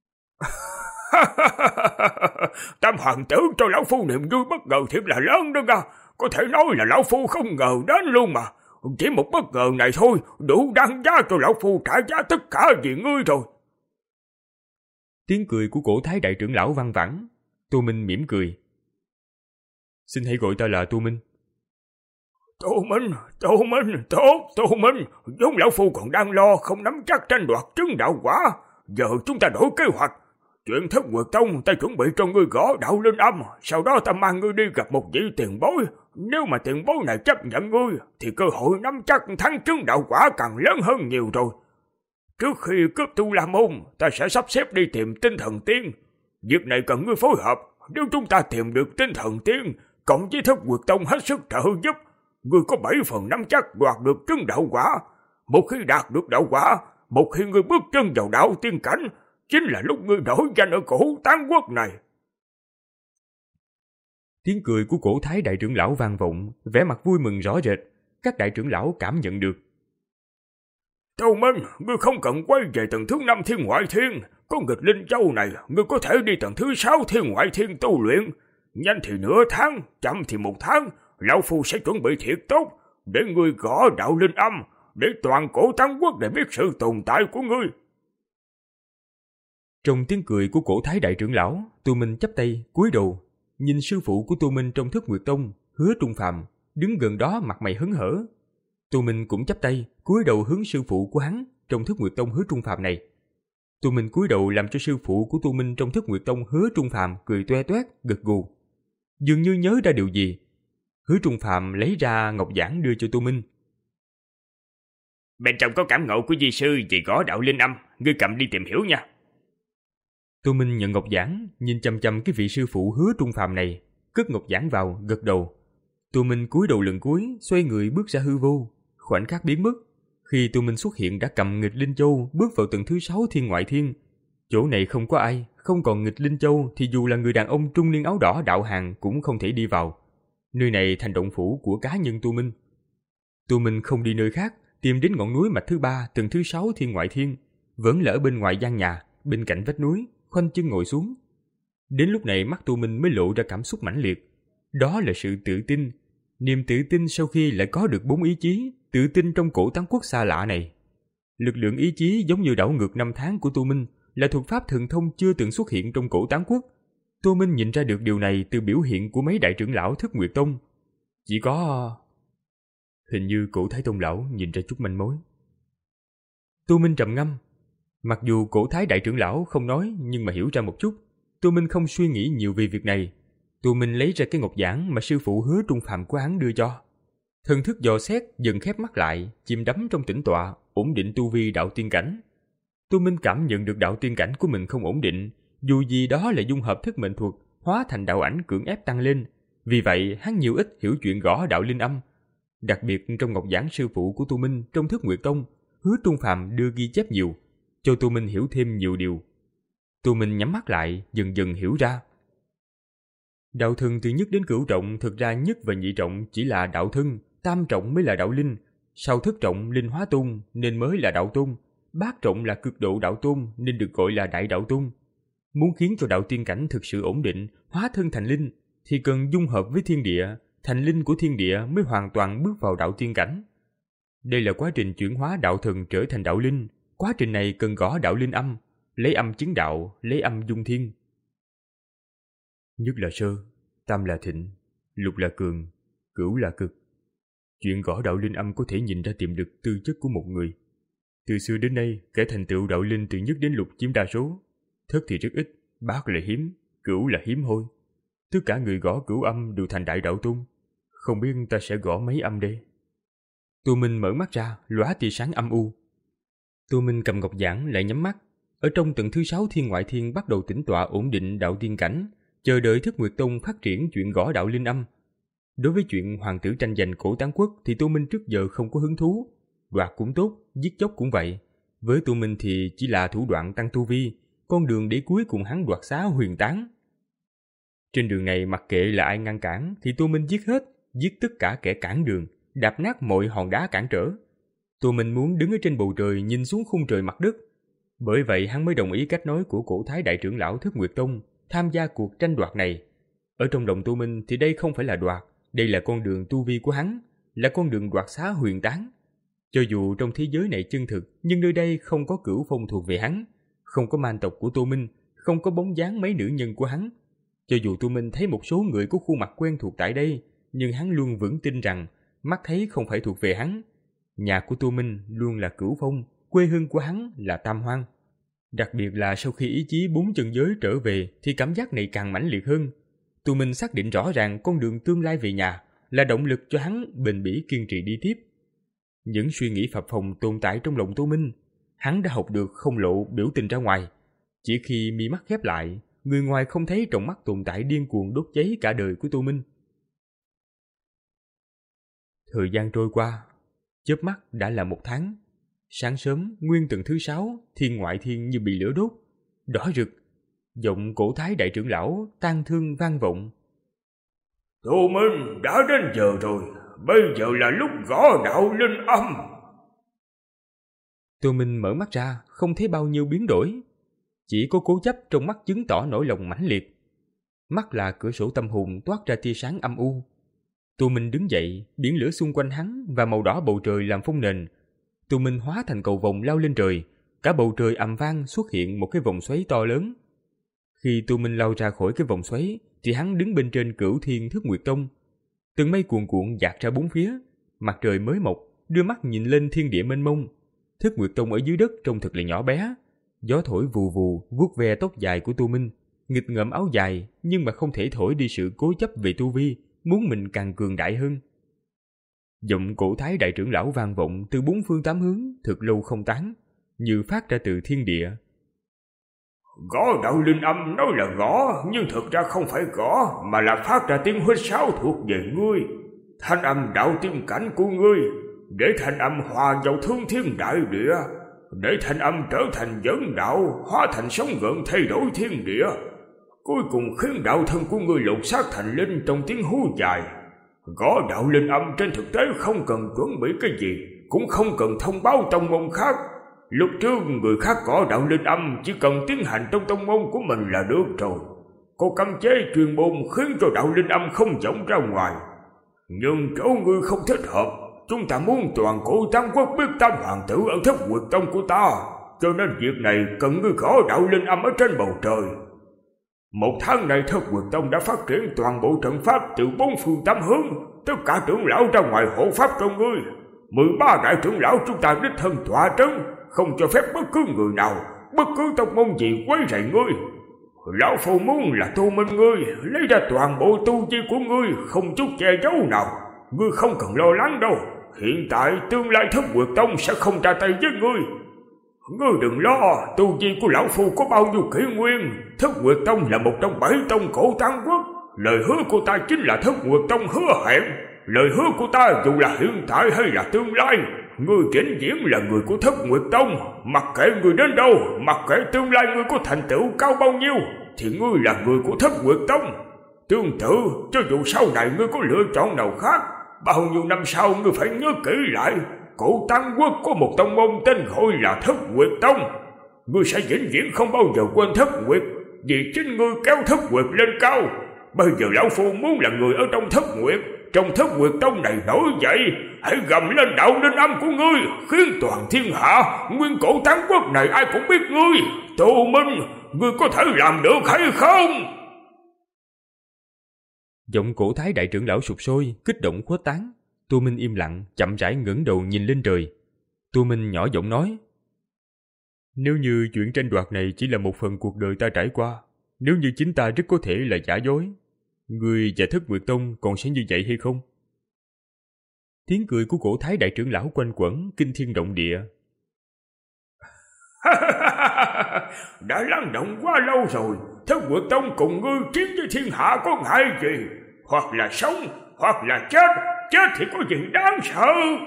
Tam hoàng tử cho lão phu niềm vui bất ngờ thiệt là lớn đó nha, có thể nói là lão phu không ngờ đến luôn mà. Chỉ một bất ngờ này thôi, đủ đáng giá cho lão phu trả giá tất cả vì ngươi rồi. Tiếng cười của Cổ Thái đại trưởng lão vang vẳng. Tô Minh mỉm cười: Xin hãy gọi ta là Tô Minh. Tô Minh, Tô Minh, tốt, Tô Minh, vốn lão phu còn đang lo không nắm chắc tranh đoạt trứng đạo quả. Giờ chúng ta đổi kế hoạch. Chuyện Thất Nguyệt Tông ta chuẩn bị cho ngươi gõ đạo linh âm, sau đó ta mang ngươi đi gặp một vị tiền bối. Nếu mà tiền bối này chấp nhận ngươi, thì cơ hội nắm chắc thắng trứng đạo quả càng lớn hơn nhiều rồi. Trước khi cướp Tu La Môn, ta sẽ sắp xếp đi tìm tinh thần tiên. Việc này cần ngươi phối hợp. Nếu chúng ta tìm được tinh thần tiên, cộng với Thất Nguyệt Tông hết sức trợ giúp, ngươi có bảy phần nắm chắc đoạt được trứng đạo quả. Một khi đạt được đạo quả, một khi ngươi bước chân vào đạo tiên cảnh, chính là lúc ngươi nổi danh ở cổ Tán Quốc này. Tiếng cười của Cổ Thái đại trưởng lão vang vọng, vẻ mặt vui mừng rõ rệt. Các đại trưởng lão cảm nhận được. Tô Minh, ngươi không cần quay về tầng thứ năm Thiên Ngoại Thiên. Có nghịch linh châu này, ngươi có thể đi tầng thứ sáu Thiên Ngoại Thiên tu luyện. Nhanh thì nửa tháng, chậm thì một tháng, lão phu sẽ chuẩn bị thiệt tốt để ngươi gõ đạo linh âm, để toàn cổ Tán Quốc để biết sự tồn tại của ngươi. Trong tiếng cười của Cổ Thái đại trưởng lão, Tô Minh chắp tay cúi đầu nhìn sư phụ của Tô Minh trong Thất Nguyệt Tông, Hứa Trung Phàm, đứng gần đó mặt mày hớn hở. Tô Minh cũng chắp tay cúi đầu hướng sư phụ của hắn trong Thất Nguyệt Tông Hứa Trung Phàm này. Tô Minh cúi đầu làm cho sư phụ của Tô Minh trong Thất Nguyệt Tông Hứa Trung Phàm cười toe toét, gật gù, dường như nhớ ra điều gì. Hứa Trung Phàm lấy ra ngọc giản đưa cho Tô Minh. Bên trong có cảm ngộ của di sư về gõ đạo linh âm, ngươi cầm đi tìm hiểu nha. Tô Minh nhận ngọc giản, nhìn chăm chăm cái vị sư phụ Hứa Trung Phàm này, cất ngọc giản vào, gật đầu. Tô Minh cúi đầu lần cuối, xoay người bước ra hư vô, khoảnh khắc biến mất. Khi Tô Minh xuất hiện đã cầm nghịch linh châu, bước vào tầng thứ sáu Thiên Ngoại Thiên. Chỗ này không có ai, không còn nghịch linh châu thì dù là người đàn ông trung niên áo đỏ đạo hàng cũng không thể đi vào. Nơi này thành động phủ của cá nhân Tô Minh. Tô Minh không đi nơi khác, tìm đến ngọn núi mạch thứ ba, tầng thứ sáu Thiên Ngoại Thiên, vẫn là ở bên ngoài gian nhà, bên cạnh vách núi, khoanh chân ngồi xuống. Đến lúc này mắt Tô Minh mới lộ ra cảm xúc mãnh liệt. Đó là sự tự tin, niềm tự tin sau khi lại có được bốn ý chí, tự tin trong cổ Tán Quốc xa lạ này. Lực lượng ý chí giống như đảo ngược năm tháng của Tô Minh, là thuật pháp thần thông chưa từng xuất hiện trong cổ Tán Quốc. Tô Minh nhìn ra được điều này từ biểu hiện của mấy đại trưởng lão Thất Nguyệt Tông. Chỉ có... hình như cổ Thái Tông lão nhìn ra chút manh mối. Tô Minh trầm ngâm. Mặc dù cổ Thái đại trưởng lão không nói nhưng mà hiểu ra một chút. Tô Minh không suy nghĩ nhiều về việc này. Tô Minh lấy ra cái ngọc giản mà sư phụ Hứa Trung Phàm của hắn đưa cho. Thần thức dò xét, dần khép mắt lại, chìm đắm trong tĩnh tọa, ổn định tu vi đạo tiên cảnh. Tô Minh cảm nhận được đạo tiên cảnh của mình không ổn định, dù gì đó là dung hợp thức mệnh thuật, hóa thành đạo ảnh cưỡng ép tăng lên. Vì vậy, hắn nhiều ít hiểu chuyện gõ đạo linh âm. Đặc biệt trong ngọc giản sư phụ của Tô Minh trong Thất Nguyệt Tông, Hứa Trung Phàm đưa ghi chép nhiều, cho Tô Minh hiểu thêm nhiều điều. Tô Minh nhắm mắt lại, dần dần hiểu ra. Đạo thân từ nhất đến cửu trọng thực ra nhất và nhị trọng chỉ là đạo thân, tam trọng mới là đạo linh, sau thất trọng linh hóa tôn nên mới là đạo tôn, bát trọng là cực độ đạo tôn nên được gọi là đại đạo tôn. Muốn khiến cho đạo tiên cảnh thực sự ổn định, hóa thân thành linh, thì cần dung hợp với thiên địa, thành linh của thiên địa mới hoàn toàn bước vào đạo tiên cảnh. Đây là quá trình chuyển hóa đạo thần trở thành đạo linh, quá trình này cần gõ đạo linh âm, lấy âm chứng đạo, lấy âm dung thiên. Nhất là sơ, tam là thịnh, lục là cường, cửu là cực. Chuyện gõ đạo linh âm có thể nhìn ra tiềm lực tư chất của một người. Từ xưa đến nay, kẻ thành tựu đạo linh từ nhất đến lục chiếm đa số. Thất thì rất ít, bát là hiếm, cửu là hiếm hoi. Tất cả người gõ cửu âm đều thành đại đạo tôn. Không biết ta sẽ gõ mấy âm đây? Tô Minh mở mắt ra, lóa tia sáng âm u. Tô Minh cầm ngọc giản lại nhắm mắt. Ở trong tầng thứ sáu Thiên Ngoại Thiên bắt đầu tĩnh tọa ổn định đạo tiên cảnh, chờ đợi Thất Nguyệt Tông phát triển chuyện gõ đạo linh âm. Đối với chuyện hoàng tử tranh giành cổ tán quốc thì Tô Minh trước giờ không có hứng thú. Đoạt cũng tốt, giết chóc cũng vậy. Với Tô Minh thì chỉ là thủ đoạn tăng tu vi, con đường để cuối cùng hắn đoạt xá huyền tán. Trên đường này mặc kệ là ai ngăn cản thì Tô Minh giết hết, giết tất cả kẻ cản đường, đạp nát mọi hòn đá cản trở. Tô Minh muốn đứng ở trên bầu trời nhìn xuống khung trời mặt đất. Bởi vậy hắn mới đồng ý cách nói của cổ thái đại trưởng lão Thất Nguyệt Tông tham gia cuộc tranh đoạt này. Ở trong lòng Tô Minh thì đây không phải là đoạt, đây là con đường tu vi của hắn, là con đường đoạt xá huyền tán. Cho dù trong thế giới này chân thực, nhưng nơi đây không có cửu phong thuộc về hắn, không có man tộc của Tô Minh, không có bóng dáng mấy nữ nhân của hắn. Cho dù Tô Minh thấy một số người có khuôn mặt quen thuộc tại đây, nhưng hắn luôn vững tin rằng mắt thấy không phải thuộc về hắn. Nhà của Tô Minh luôn là cửu phong, quê hương của hắn là Tam Hoang. Đặc biệt là sau khi ý chí bốn chân giới trở về thì cảm giác này càng mãnh liệt hơn. Tô Minh xác định rõ ràng con đường tương lai về nhà là động lực cho hắn bền bỉ kiên trì đi tiếp. Những suy nghĩ phập phồng tồn tại trong lòng Tô Minh, hắn đã học được không lộ biểu tình ra ngoài. Chỉ khi mi mắt khép lại, người ngoài không thấy trong mắt tồn tại điên cuồng đốt cháy cả đời của Tô Minh. Thời gian trôi qua, chớp mắt đã là một tháng. Sáng sớm, nguyên tuần thứ sáu, thiên ngoại thiên như bị lửa đốt, đỏ rực. Giọng cổ thái đại trưởng lão tang thương vang vọng. Tô Minh, đã đến giờ rồi, bây giờ là lúc gõ đạo linh âm. Tô Minh mở mắt ra, không thấy bao nhiêu biến đổi. Chỉ có cố chấp trong mắt chứng tỏ nỗi lòng mãnh liệt. Mắt là cửa sổ tâm hồn toát ra tia sáng âm u. Tô Minh đứng dậy, biển lửa xung quanh hắn và màu đỏ bầu trời làm phông nền. Tô Minh hóa thành cầu vồng lao lên trời, cả bầu trời ầm vang xuất hiện một cái vòng xoáy to lớn. Khi Tô Minh lao ra khỏi cái vòng xoáy, thì hắn đứng bên trên Cửu Thiên Thất Nguyệt Tông. Từng mây cuồn cuộn dạt ra bốn phía, mặt trời mới mọc, đưa mắt nhìn lên thiên địa mênh mông. Thất Nguyệt Tông ở dưới đất trông thật là nhỏ bé. Gió thổi vù vù vuốt ve tóc dài của Tô Minh, nghịch ngợm áo dài, nhưng mà không thể thổi đi sự cố chấp về tu vi, muốn mình càng cường đại hơn. Giọng cổ thái đại trưởng lão vang vọng từ bốn phương tám hướng, thực lâu không tán, như phát ra từ thiên địa. Gõ đạo linh âm nói là gõ, nhưng thực ra không phải gõ, mà là phát ra tiếng huýt sáo thuộc về ngươi. Thanh âm đạo tiên cảnh của ngươi, để thanh âm hòa vào thương thiên đại địa, để thanh âm trở thành dẫn đạo, hóa thành sóng gợn thay đổi thiên địa, cuối cùng khiến đạo thân của ngươi lột xác thành linh trong tiếng hú dài. Gõ đạo linh âm trên thực tế không cần chuẩn bị cái gì, cũng không cần thông báo tông môn khác. Lúc trước người khác gõ đạo linh âm chỉ cần tiến hành trong tông môn của mình là được rồi. Có cấm chế chuyên môn khiến cho đạo linh âm không vọng ra ngoài. Nhưng chỗ ngươi không thích hợp. Chúng ta muốn toàn cổ Tam Quốc biết tam hoàng tử ở Thất Nguyệt Tông của ta, cho nên việc này cần ngươi gõ đạo linh âm ở trên bầu trời. Một tháng này Thất Nguyệt Tông đã phát triển toàn bộ trận pháp từ bốn phương tám hướng, tất cả trưởng lão ra ngoài hộ pháp cho ngươi. Mười ba đại trưởng lão chúng ta đích thân tọa trấn, không cho phép bất cứ người nào, bất cứ tông môn gì quấy rầy ngươi. Lão phu muốn là Tô Minh ngươi lấy ra toàn bộ tu vi của ngươi, không chút che giấu nào. Ngươi không cần lo lắng đâu. Hiện tại tương lai Thất Nguyệt Tông sẽ không ra tay với ngươi. Ngươi đừng lo, tu vi của lão phu có bao nhiêu kỷ nguyên. Thất Nguyệt Tông là một trong bảy tông cổ Tam Quốc. Lời hứa của ta chính là Thất Nguyệt Tông hứa hẹn. Lời hứa của ta dù là hiện tại hay là tương lai, ngươi vĩnh viễn là người của Thất Nguyệt Tông. Mặc kệ ngươi đến đâu, mặc kệ tương lai ngươi có thành tựu cao bao nhiêu, thì ngươi là người của Thất Nguyệt Tông. Tương tự, cho dù sau này ngươi có lựa chọn nào khác, bao nhiêu năm sau ngươi phải nhớ kỹ lại, cổ Tam Quốc có một tông môn tên gọi là Thất Nguyệt Tông. Ngươi sẽ vĩnh viễn không bao giờ quên Thất Nguyệt, vì chính ngươi kéo Thất Nguyệt lên cao. Bây giờ lão phu muốn là người ở trong Thất Nguyệt, trong Thất Nguyệt Tông này nổi dậy, hãy gầm lên đạo linh âm của ngươi, khiến toàn thiên hạ, nguyên cổ Tam Quốc này ai cũng biết ngươi. Tô Minh, ngươi có thể làm được hay không? Giọng cổ thái đại trưởng lão sụp sôi, kích động khuếch tán. Tô Minh im lặng, chậm rãi ngẩng đầu nhìn lên trời. Tô Minh nhỏ giọng nói: Nếu như chuyện tranh đoạt này chỉ là một phần cuộc đời ta trải qua, nếu như chính ta rất có thể là giả dối, ngươi và Thất Nguyệt Tông còn sẽ như vậy hay không? Tiếng cười của cổ thái đại trưởng lão quanh quẩn, kinh thiên động địa. Đã lắng động quá lâu rồi, Thất Nguyệt Tông cùng ngươi chiến với thiên hạ có ngại gì? Hoặc là sống, hoặc là chết. Chết thì có gì đáng sợ.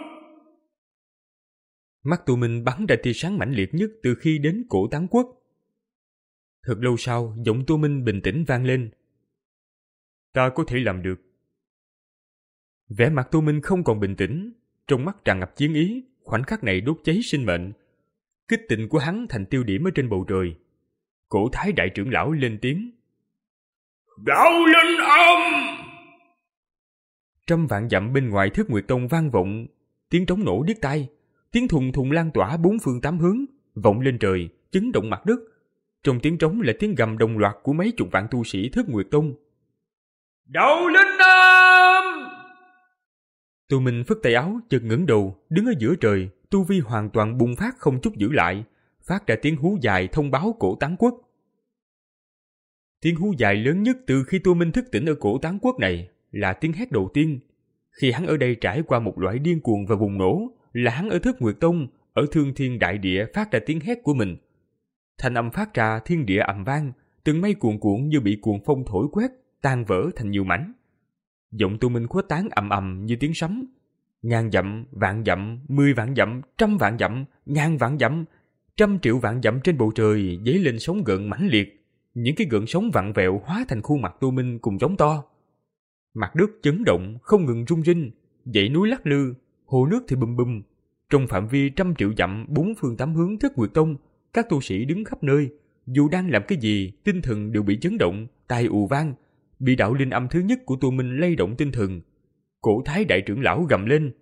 Mắt Tu Minh bắn ra tia sáng mãnh liệt nhất từ khi đến cổ Tán Quốc. Thật lâu sau, giọng Tu Minh bình tĩnh vang lên. Ta có thể làm được. Vẻ mặt Tu Minh không còn bình tĩnh, trong mắt tràn ngập chiến ý, khoảnh khắc này đốt cháy sinh mệnh. Kích tịnh của hắn thành tiêu điểm ở trên bầu trời. Cổ Thái đại trưởng lão lên tiếng. Đạo Linh Âm! Trăm vạn dặm bên ngoài Thất Nguyệt Tông vang vọng, tiếng trống nổ điếc tai, tiếng thùng thùng lan tỏa bốn phương tám hướng, vọng lên trời, chấn động mặt đất. Trong tiếng trống là tiếng gầm đồng loạt của mấy chục vạn tu sĩ Thất Nguyệt Tông. Đạo Linh Âm! Tu Minh phất tay áo, chợt ngẩng đầu, đứng ở giữa trời, tu vi hoàn toàn bùng phát không chút giữ lại, phát ra tiếng hú dài thông báo cổ Tán Quốc. Tiếng hú dài lớn nhất từ khi Tu Minh thức tỉnh ở cổ Tán Quốc này là tiếng hét đầu tiên. Khi hắn ở đây trải qua một loại điên cuồng và bùng nổ, là hắn ở Thất Nguyệt Tông, ở Thương Thiên Đại Địa phát ra tiếng hét của mình. Thanh âm phát ra thiên địa ầm vang, từng mây cuồn cuộn như bị cuồng phong thổi quét, tan vỡ thành nhiều mảnh. Giọng Tu Minh khuếch tán ầm ầm như tiếng sấm. Ngàn dặm, vạn dặm, mười vạn dặm, trăm vạn dặm, ngàn vạn dặm, trăm triệu vạn dặm trên bầu trời dấy lên sóng gợn mãnh liệt. Những cái gợn sóng vặn vẹo hóa thành khuôn mặt Tu Minh cùng giống to. Mặt đất chấn động, không ngừng rung rinh, dãy núi lắc lư, hồ nước thì bùm bùm. Trong phạm vi trăm triệu dặm bốn phương tám hướng Thất Nguyệt Tông, các tu sĩ đứng khắp nơi, dù đang làm cái gì, tinh thần đều bị chấn động, tai ù vang, bị đạo linh âm thứ nhất của Tu Minh lay động tinh thần. Cổ Thái đại trưởng lão gầm lên.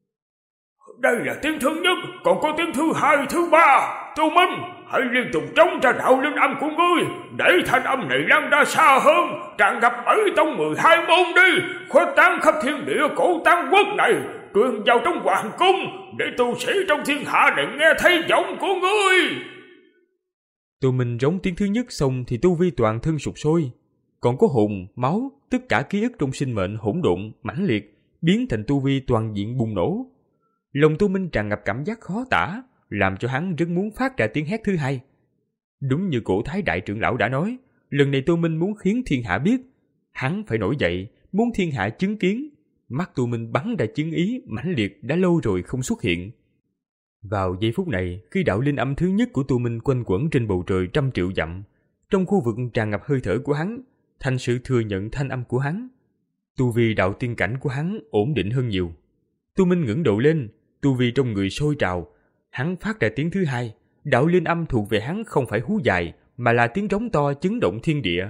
Đây là tiếng thứ nhất, còn có tiếng thứ hai, thứ ba. Tu Minh, hãy liên tục trống ra đạo linh âm của ngươi, để thanh âm này lan ra xa hơn, tràn ngập bảy tông mười hai môn đi, khuếch tán khắp thiên địa cổ Tán Quốc này, truyền vào trong hoàng cung, để tu sĩ trong thiên hạ này nghe thấy giọng của ngươi. Tu Minh rống tiếng thứ nhất xong thì tu vi toàn thân sụp sôi, còn có hồn, máu, tất cả ký ức trong sinh mệnh hỗn độn, mãnh liệt, biến thành tu vi toàn diện bùng nổ. Lòng Tu Minh tràn ngập cảm giác khó tả, làm cho hắn rất muốn phát ra tiếng hét thứ hai. Đúng như cổ Thái đại trưởng lão đã nói, lần này Tu Minh muốn khiến thiên hạ biết, hắn phải nổi dậy, muốn thiên hạ chứng kiến. Mắt Tu Minh bắn ra chiến ý mãnh liệt đã lâu rồi không xuất hiện. Vào giây phút này, khi đạo linh âm thứ nhất của Tu Minh quanh quẩn trên bầu trời trăm triệu dặm, trong khu vực tràn ngập hơi thở của hắn, thành sự thừa nhận thanh âm của hắn. Tu vi đạo tiên cảnh của hắn ổn định hơn nhiều. Tu Minh ngẩng đầu lên, tu vi trong người sôi trào, hắn phát ra tiếng thứ hai. Đạo linh âm thuộc về hắn không phải hú dài, mà là tiếng trống to chấn động thiên địa.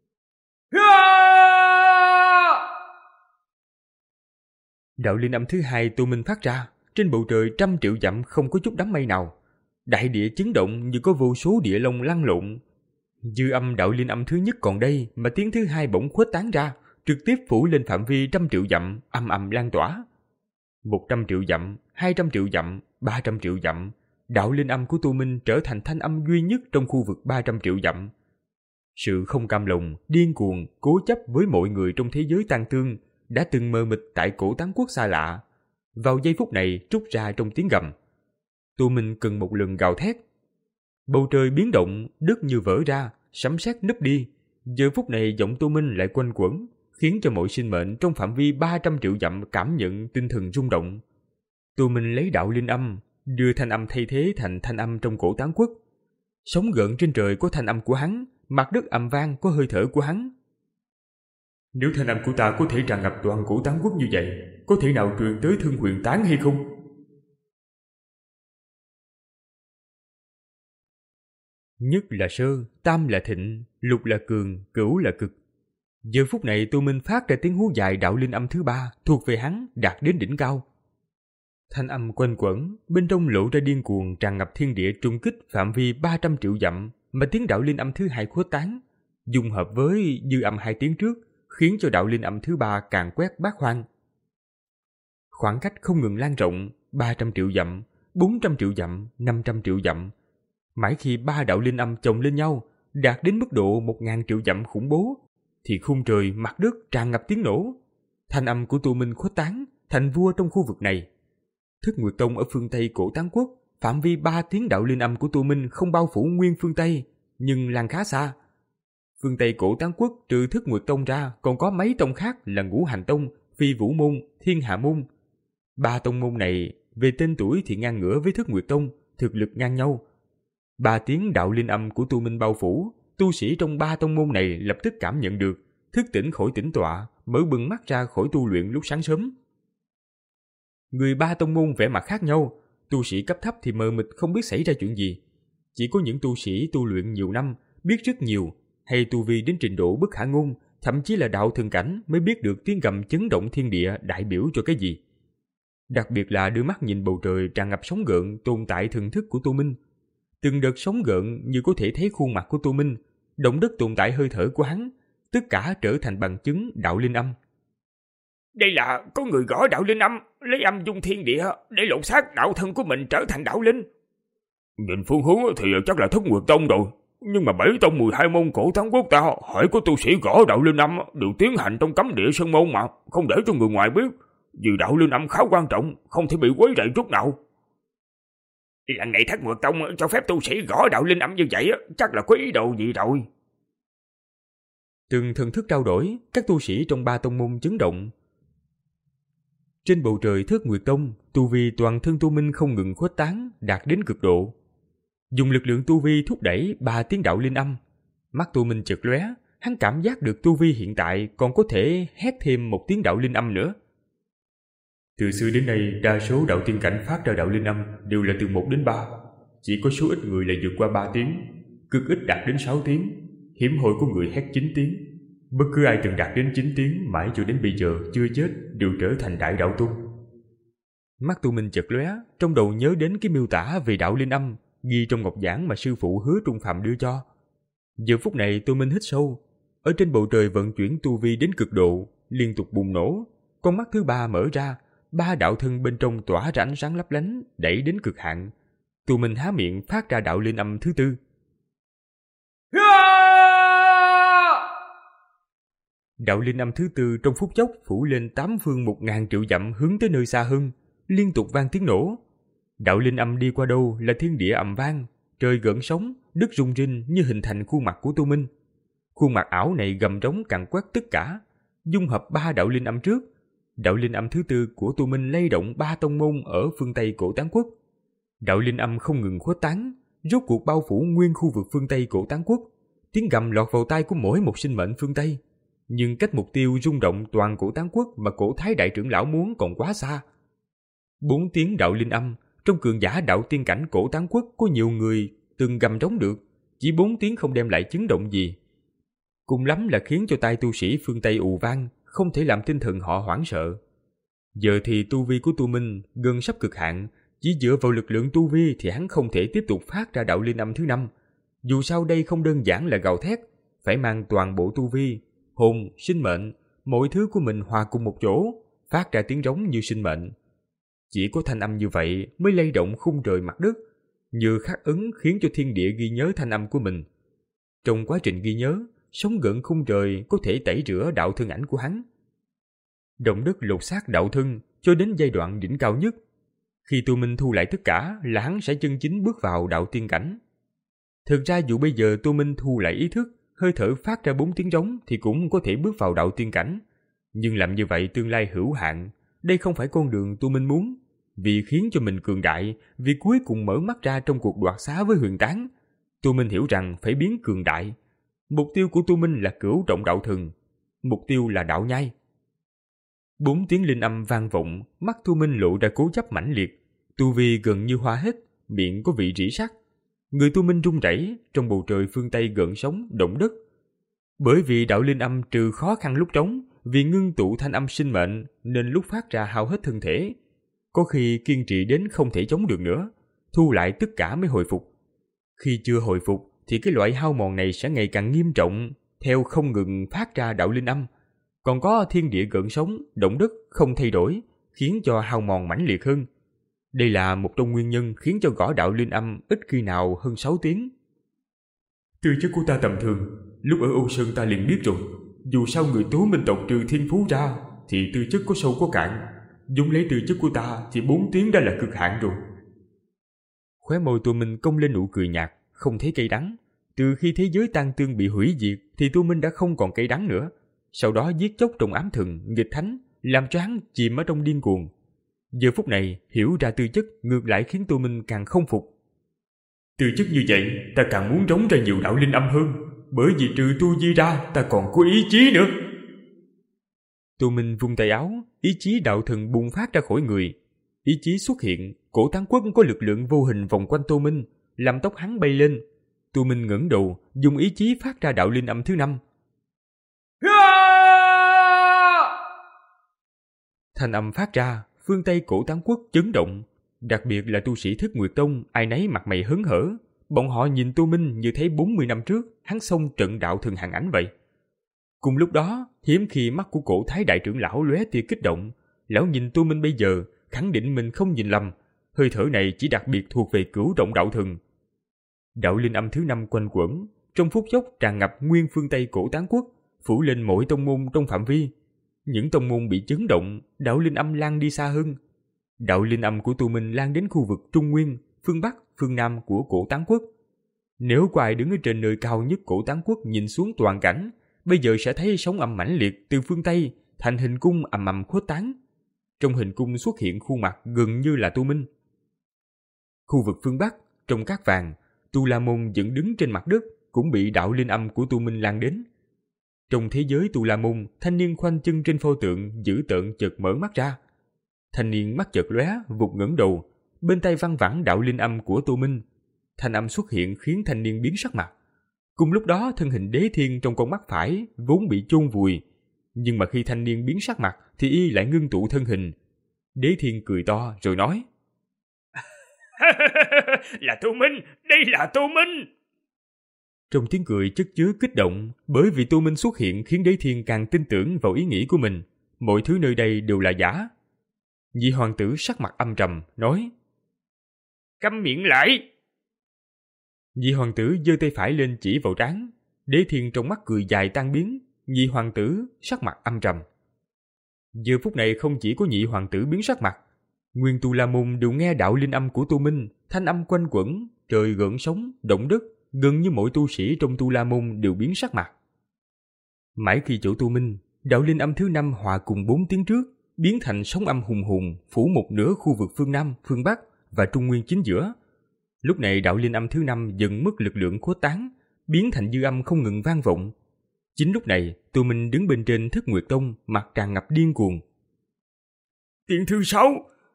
Đạo linh âm thứ hai Tu Minh phát ra, trên bầu trời trăm triệu dặm không có chút đám mây nào. Đại địa chấn động như có vô số địa long lăn lộn. Dư âm đạo linh âm thứ nhất còn đây mà tiếng thứ hai bỗng khuếch tán ra, trực tiếp phủ lên phạm vi trăm triệu dặm, ầm ầm lan tỏa. Một trăm triệu dặm, hai trăm triệu dặm, ba trăm triệu dặm, đạo linh âm của Tu Minh trở thành thanh âm duy nhất trong khu vực ba trăm triệu dặm. Sự không cam lòng, điên cuồng, cố chấp với mọi người trong thế giới tang thương đã từng mờ mịt tại cổ Tán Quốc xa lạ, vào giây phút này trút ra trong tiếng gầm. Tu Minh cần một lần gào thét. Bầu trời biến động, đất như vỡ ra, sấm sét nứt đi. Giờ phút này giọng Tu Minh lại quanh quẩn, khiến cho mọi sinh mệnh trong phạm vi ba trăm triệu dặm cảm nhận tinh thần rung động. Tu Minh lấy đạo linh âm, đưa thanh âm thay thế thành thanh âm trong cổ Tán Quốc. Sóng gợn trên trời có thanh âm của hắn, mặt đất ầm vang có hơi thở của hắn. Nếu thanh âm của ta có thể tràn ngập toàn cổ Tán Quốc như vậy, có thể nào truyền tới Thương Huyền Tán hay không? Nhất là sơ, tam là thịnh, lục là cường, cửu là cực. Giờ phút này Tu Minh phát ra tiếng hú dài đạo linh âm thứ ba thuộc về hắn, đạt đến đỉnh cao. Thanh âm quanh quẩn, bên trong lộ ra điên cuồng tràn ngập thiên địa trung kích phạm vi ba trăm triệu dặm, mà tiếng đạo linh âm thứ hai khuếch tán, dung hợp với dư âm hai tiếng trước, khiến cho đạo linh âm thứ ba càng quét bát hoang. Khoảng cách không ngừng lan rộng, ba trăm triệu dặm, bốn trăm triệu dặm, năm trăm triệu dặm. Mãi khi ba đạo linh âm chồng lên nhau, đạt đến mức độ một ngàn triệu dặm khủng bố, thì khung trời mặt đất tràn ngập tiếng nổ. Thanh âm của Tu Minh khuếch tán, thành vua trong khu vực này. Thất Nguyệt Tông ở phương Tây cổ Tán Quốc, phạm vi ba tiếng đạo linh âm của Tu Minh không bao phủ nguyên phương Tây, nhưng lan khá xa. Phương Tây cổ Tán Quốc trừ Thất Nguyệt Tông ra, còn có mấy tông khác là Ngũ Hành Tông, Phi Vũ Môn, Thiên Hạ Môn. Ba tông môn này về tên tuổi thì ngang ngửa với Thất Nguyệt Tông, thực lực ngang nhau. Ba tiếng đạo linh âm của Tu Minh bao phủ, tu sĩ trong ba tông môn này lập tức cảm nhận được, thức tỉnh khỏi tĩnh tọa, mở bừng mắt ra khỏi tu luyện lúc sáng sớm. Người ba tông môn vẻ mặt khác nhau, tu sĩ cấp thấp thì mờ mịt không biết xảy ra chuyện gì. Chỉ có những tu sĩ tu luyện nhiều năm, biết rất nhiều, hay tu vi đến trình độ bất khả ngôn, thậm chí là đạo thần cảnh mới biết được tiếng gầm chấn động thiên địa đại biểu cho cái gì. Đặc biệt là đưa mắt nhìn bầu trời tràn ngập sóng gợn tồn tại thần thức của Tô Minh. Từng đợt sóng gợn như có thể thấy khuôn mặt của Tô Minh, động đất tồn tại hơi thở của hắn, tất cả trở thành bằng chứng đạo linh âm. Đây là có người gõ đạo linh âm, lấy âm dung thiên địa để lột xác đạo thân của mình trở thành đạo linh. Nhìn phương hướng thì chắc là Thất Nguyệt Tông rồi. Nhưng mà bảy tông mười hai môn cổ Thắng Quốc ta, hỏi có tu sĩ gõ đạo linh âm đều tiến hành trong cấm địa sơn môn mà, không để cho người ngoài biết. Vì đạo linh âm khá quan trọng, không thể bị quấy rầy chút nào. Lần này Thất Nguyệt Tông cho phép tu sĩ gõ đạo linh âm như vậy, chắc là có ý đồ gì rồi. Từng thần thức trao đổi, các tu sĩ trong ba tông môn chấn động. Trên bầu trời Thất Nguyệt Tông, tu vi toàn thân Tu Minh không ngừng khuếch tán, đạt đến cực độ. Dùng lực lượng tu vi thúc đẩy ba tiếng đạo linh âm. Mắt Tu Minh chợt lóe, hắn cảm giác được tu vi hiện tại còn có thể hét thêm một tiếng đạo linh âm nữa. Từ xưa đến nay, đa số đạo tiên cảnh phát ra đạo linh âm đều là từ một đến ba. Chỉ có số ít người là vượt qua ba tiếng, cực ít đạt đến sáu tiếng, hiếm hoi có người hét chín tiếng. Bất cứ ai từng đạt đến chín tiếng mãi cho đến bây giờ chưa chết đều trở thành đại đạo tôn. Mắt Tu Minh chợt lóe, trong đầu nhớ đến cái miêu tả về đạo linh âm ghi trong ngọc giảng mà sư phụ Hứa Trung Phạm đưa cho. Giờ phút này Tu Minh hít sâu, ở trên bầu trời vận chuyển tu vi đến cực độ, liên tục bùng nổ, con mắt thứ ba mở ra, ba đạo thân bên trong tỏa ra ánh sáng lấp lánh, đẩy đến cực hạn. Tu Minh há miệng phát ra đạo linh âm thứ tư. Đạo linh âm thứ tư trong phút chốc phủ lên tám phương một ngàn triệu dặm hướng tới nơi xa hơn, liên tục vang tiếng nổ. Đạo linh âm đi qua đâu là thiên địa ầm vang, trời gợn sóng, đất rung rinh như hình thành khuôn mặt của Tu Minh. Khuôn mặt ảo này gầm rống càn quét tất cả, dung hợp ba đạo linh âm trước. Đạo linh âm thứ tư của Tu Minh lay động ba tông môn ở phương Tây Cổ Tán Quốc. Đạo linh âm không ngừng khuếch tán, rốt cuộc bao phủ nguyên khu vực phương Tây Cổ Tán Quốc. Tiếng gầm lọt vào tai của mỗi một sinh mệnh phương Tây. Nhưng cách mục tiêu rung động toàn Cổ Tán Quốc mà Cổ Thái Đại trưởng lão muốn còn quá xa. Bốn tiếng đạo linh âm, trong cường giả đạo tiên cảnh Cổ Tán Quốc có nhiều người từng gầm trống được, chỉ bốn tiếng không đem lại chấn động gì. Cùng lắm là khiến cho tai tu sĩ phương Tây ù vang, không thể làm tinh thần họ hoảng sợ. Giờ thì tu vi của Tu Minh gần sắp cực hạn, chỉ dựa vào lực lượng tu vi thì hắn không thể tiếp tục phát ra đạo linh âm thứ năm. Dù sao đây không đơn giản là gào thét, phải mang toàn bộ tu vi, hồn, sinh mệnh, mọi thứ của mình hòa cùng một chỗ, phát ra tiếng rống như sinh mệnh. Chỉ có thanh âm như vậy mới lay động khung trời mặt đất, như khắc ấn khiến cho thiên địa ghi nhớ thanh âm của mình. Trong quá trình ghi nhớ, sóng gợn khung trời có thể tẩy rửa đạo thân ảnh của hắn. Động đất lột xác đạo thân cho đến giai đoạn đỉnh cao nhất. Khi Tu Minh thu lại tất cả là hắn sẽ chân chính bước vào đạo tiên cảnh. Thực ra dù bây giờ Tu Minh thu lại ý thức, hơi thở phát ra bốn tiếng rống thì cũng có thể bước vào đạo tiên cảnh. Nhưng làm như vậy tương lai hữu hạn, đây không phải con đường Tu Minh muốn. Vì khiến cho mình cường đại, vì cuối cùng mở mắt ra trong cuộc đoạt xá với Huyền Tán, Tu Minh hiểu rằng phải biến cường đại. Mục tiêu của Tu Minh là cửu trọng đạo thần, mục tiêu là đạo nhai. Bốn tiếng linh âm vang vọng, mắt Tu Minh lộ ra cố chấp mãnh liệt, tu vi gần như hóa hết, miệng có vị rỉ sắt. Người Tu Minh run rẩy, trong bầu trời phương Tây gợn sóng, động đất. Bởi vì đạo linh âm trừ khó khăn lúc trống, vì ngưng tụ thanh âm sinh mệnh nên lúc phát ra hao hết thân thể. Có khi kiên trì đến không thể chống được nữa, thu lại tất cả mới hồi phục. Khi chưa hồi phục thì cái loại hao mòn này sẽ ngày càng nghiêm trọng, theo không ngừng phát ra đạo linh âm. Còn có thiên địa gợn sóng, động đất không thay đổi, khiến cho hao mòn mãnh liệt hơn. Đây là một trong nguyên nhân khiến cho gõ đạo linh âm ít khi nào hơn sáu tiếng. Tư chất của ta tầm thường, lúc ở Âu Sơn ta liền biết rồi. Dù sao người Tố Minh tộc trừ thiên phú ra, thì tư chất có sâu có cạn. Dùng lấy tư chất của ta thì bốn tiếng đã là cực hạn rồi. Khóe môi Tu Minh cong lên nụ cười nhạt, không thấy cay đắng. Từ khi thế giới tan tương bị hủy diệt thì Tu Minh đã không còn cay đắng nữa. Sau đó giết chóc trong ám thần, nghịch thánh, làm cho hắn chìm ở trong điên cuồng. Giờ phút này hiểu ra tư chất ngược lại khiến Tô Minh càng không phục. Tư chất như vậy, ta càng muốn trống ra nhiều đạo linh âm hơn, bởi vì trừ tu vi ra ta còn có ý chí nữa. Tô Minh vung tay áo, ý chí đạo thần bùng phát ra khỏi người. Ý chí xuất hiện, cổ Tán Quốc có lực lượng vô hình vòng quanh Tô Minh, làm tóc hắn bay lên. Tô Minh ngẩng đầu, dùng ý chí phát ra đạo linh âm thứ năm. Thanh âm phát ra, phương Tây cổ Tán Quốc chấn động, đặc biệt là tu sĩ Thức Nguyệt Tông, ai nấy mặt mày hớn hở. Bọn họ nhìn Tô Minh như thấy bốn mươi năm trước hắn xông trận đạo thần hàng ảnh vậy. Cùng lúc đó, hiếm khi mắt của cổ Thái đại trưởng lão lóe tia kích động. Lão nhìn Tô Minh bây giờ, khẳng định mình không nhìn lầm, hơi thở này chỉ đặc biệt thuộc về cửu động đạo thần. Đạo linh âm thứ năm quanh quẩn, trong phút chốc tràn ngập nguyên phương Tây cổ Tán Quốc, phủ lên mỗi tông môn trong phạm vi. Những tông môn bị chấn động, đạo linh âm lan đi xa hơn. Đạo linh âm của Tô Minh lan đến khu vực Trung Nguyên, phương Bắc, phương Nam của cổ Tán Quốc. Nếu có ai đứng ở trên nơi cao nhất cổ Tán Quốc nhìn xuống toàn cảnh, bây giờ sẽ thấy sóng âm mãnh liệt từ phương Tây thành hình cung ầm ầm khuếch tán. Trong hình cung xuất hiện khuôn mặt gần như là Tô Minh. Khu vực phương Bắc, trong cát vàng, Tu La Môn vẫn đứng trên mặt đất, cũng bị đạo linh âm của Tô Minh lan đến. Trong thế giới Tu La Môn, thanh niên khoanh chân trên pho tượng dữ tợn chợt mở mắt ra. Thanh niên mắt chợt lóe, vụt ngẩng đầu, bên tai văng vẳng đạo linh âm của Tô Minh. Thanh âm xuất hiện khiến thanh niên biến sắc mặt. Cùng lúc đó, thân hình Đế Thiên trong con mắt phải vốn bị chôn vùi, nhưng mà khi thanh niên biến sắc mặt thì y lại ngưng tụ thân hình. Đế Thiên cười to rồi nói: Là Tô Minh, đây là Tô Minh. Trong tiếng cười chất chứa kích động, bởi vì Tô Minh xuất hiện khiến Đế Thiên càng tin tưởng vào ý nghĩ của mình. Mọi thứ nơi đây đều là giả. Nhị hoàng tử sắc mặt âm trầm nói: Câm miệng lại. Nhị hoàng tử giơ tay phải lên chỉ vào trán. Đế Thiên trong mắt cười dài tan biến. Nhị hoàng tử sắc mặt âm trầm. Giờ phút này không chỉ có nhị hoàng tử biến sắc mặt, nguyên Tu La Môn đều nghe đạo linh âm của Tô Minh, thanh âm quanh quẩn, trời gợn sóng, động đất, gần như mỗi tu sĩ trong Tu La Môn đều biến sắc mặt. Mãi khi chỗ Tô Minh, đạo linh âm thứ năm hòa cùng bốn tiếng trước, biến thành sóng âm hùng hùng, phủ một nửa khu vực phương Nam, phương Bắc và Trung Nguyên chính giữa. Lúc này đạo linh âm thứ năm dần mất lực lượng khuếch tán, biến thành dư âm không ngừng vang vọng. Chính lúc này, Tô Minh đứng bên trên Thức Nguyệt Tông, mặt tràn ngập điên cuồng. Tiếng thứ sáu.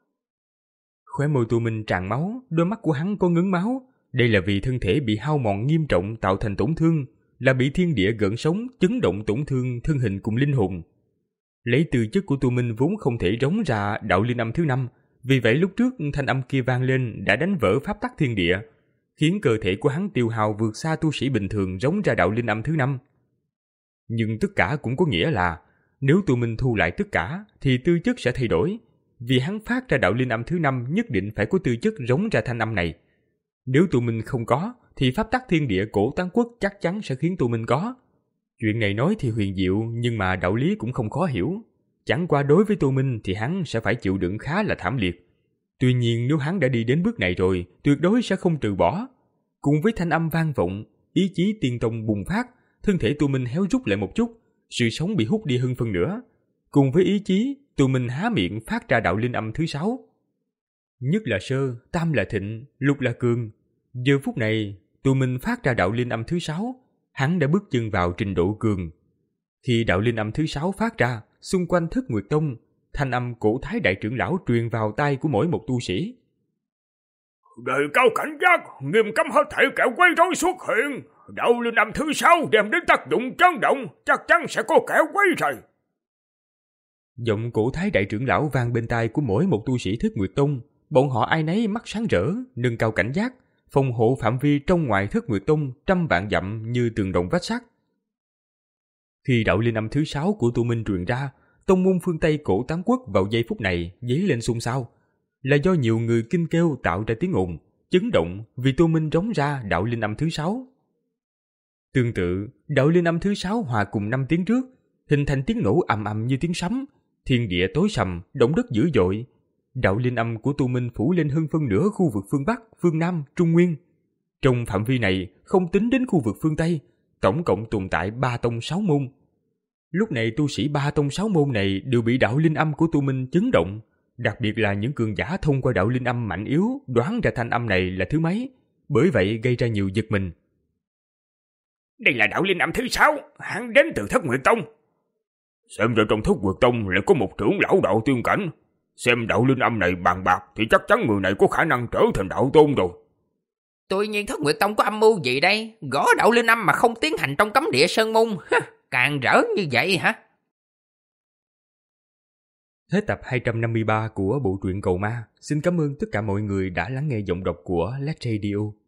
Khóe môi Tô Minh tràn máu, đôi mắt của hắn có ngấn máu. Đây là vì thân thể bị hao mòn nghiêm trọng tạo thành tổn thương, là bị thiên địa gợn sóng chấn động tổn thương thân hình cùng linh hồn. Lấy tư chất của Tô Minh vốn không thể rống ra đạo linh âm thứ năm, vì vậy lúc trước thanh âm kia vang lên đã đánh vỡ pháp tắc thiên địa, khiến cơ thể của hắn tiêu hao vượt xa tu sĩ bình thường rống ra đạo linh âm thứ năm. Nhưng tất cả cũng có nghĩa là nếu Tô Minh thu lại tất cả thì tư chất sẽ thay đổi, vì hắn phát ra đạo linh âm thứ năm nhất định phải có tư chất rống ra thanh âm này. Nếu Tô Minh không có thì pháp tắc thiên địa cổ Tán Quốc chắc chắn sẽ khiến Tô Minh có. Chuyện này nói thì huyền diệu, nhưng mà đạo lý cũng không khó hiểu. Chẳng qua đối với Tô Minh thì hắn sẽ phải chịu đựng khá là thảm liệt. Tuy nhiên nếu hắn đã đi đến bước này rồi, tuyệt đối sẽ không từ bỏ. Cùng với thanh âm vang vọng, ý chí tiên tông bùng phát, thân thể Tô Minh héo rút lại một chút, sự sống bị hút đi hơn phân nửa. Cùng với ý chí, Tô Minh há miệng phát ra đạo linh âm thứ sáu. Nhất là sơ, tam là thịnh, lục là cường. Giờ phút này, Tô Minh phát ra đạo linh âm thứ sáu, hắn đã bước chân vào trình độ cường. Khi đạo linh âm thứ sáu phát ra, xung quanh Thức Nguyệt Tông, thanh âm cổ Thái đại trưởng lão truyền vào tai của mỗi một tu sĩ. Đề cao cảnh giác, nghiêm cấm hết thảy kẻ quấy rối xuất hiện. Đạo linh âm thứ sáu đem đến tác dụng chấn động, chắc chắn sẽ có kẻ quấy rầy. Giọng cổ Thái đại trưởng lão vang bên tai của mỗi một tu sĩ Thức Nguyệt Tông. Bọn họ ai nấy mắt sáng rỡ, nâng cao cảnh giác, phòng hộ phạm vi trong ngoài Thức Nguyệt Tông trăm vạn dặm như tường đồng vách sắt. Khi đạo linh âm thứ sáu của Tô Minh truyền ra, tông môn phương Tây cổ Tán Quốc vào giây phút này dấy lên xôn xao, là do nhiều người kinh kêu tạo ra tiếng ồn, chấn động vì Tô Minh rống ra đạo linh âm thứ sáu. Tương tự, đạo linh âm thứ sáu hòa cùng năm tiếng trước, hình thành tiếng nổ ầm ầm như tiếng sấm, thiên địa tối sầm, động đất dữ dội. Đạo linh âm của Tô Minh phủ lên hơn phân nửa khu vực phương Bắc, phương Nam, Trung Nguyên. Trong phạm vi này, không tính đến khu vực phương Tây, tổng cộng tồn tại ba tông sáu môn. Lúc này tu sĩ ba tông sáu môn này đều bị đạo linh âm của Tu Minh chấn động, đặc biệt là những cường giả thông qua đạo linh âm mạnh yếu đoán ra thanh âm này là thứ mấy, bởi vậy gây ra nhiều giật mình. Đây là đạo linh âm thứ sáu, hắn đến từ Thất Nguyệt Tông. Xem ra trong Thất Nguyệt Tông lại có một trưởng lão đạo tiên cảnh. Xem đạo linh âm này bàn bạc thì chắc chắn người này có khả năng trở thành đạo tôn rồi. Tuy nhiên Thất Nguyệt Tông có âm mưu gì đây? Gõ đạo linh âm mà không tiến hành trong cấm địa sơn môn, càng rỡ như vậy hả? Hết tập hai trăm năm mươi ba của bộ truyện Cầu Ma. Xin cảm ơn tất cả mọi người đã lắng nghe giọng đọc của Led Radio.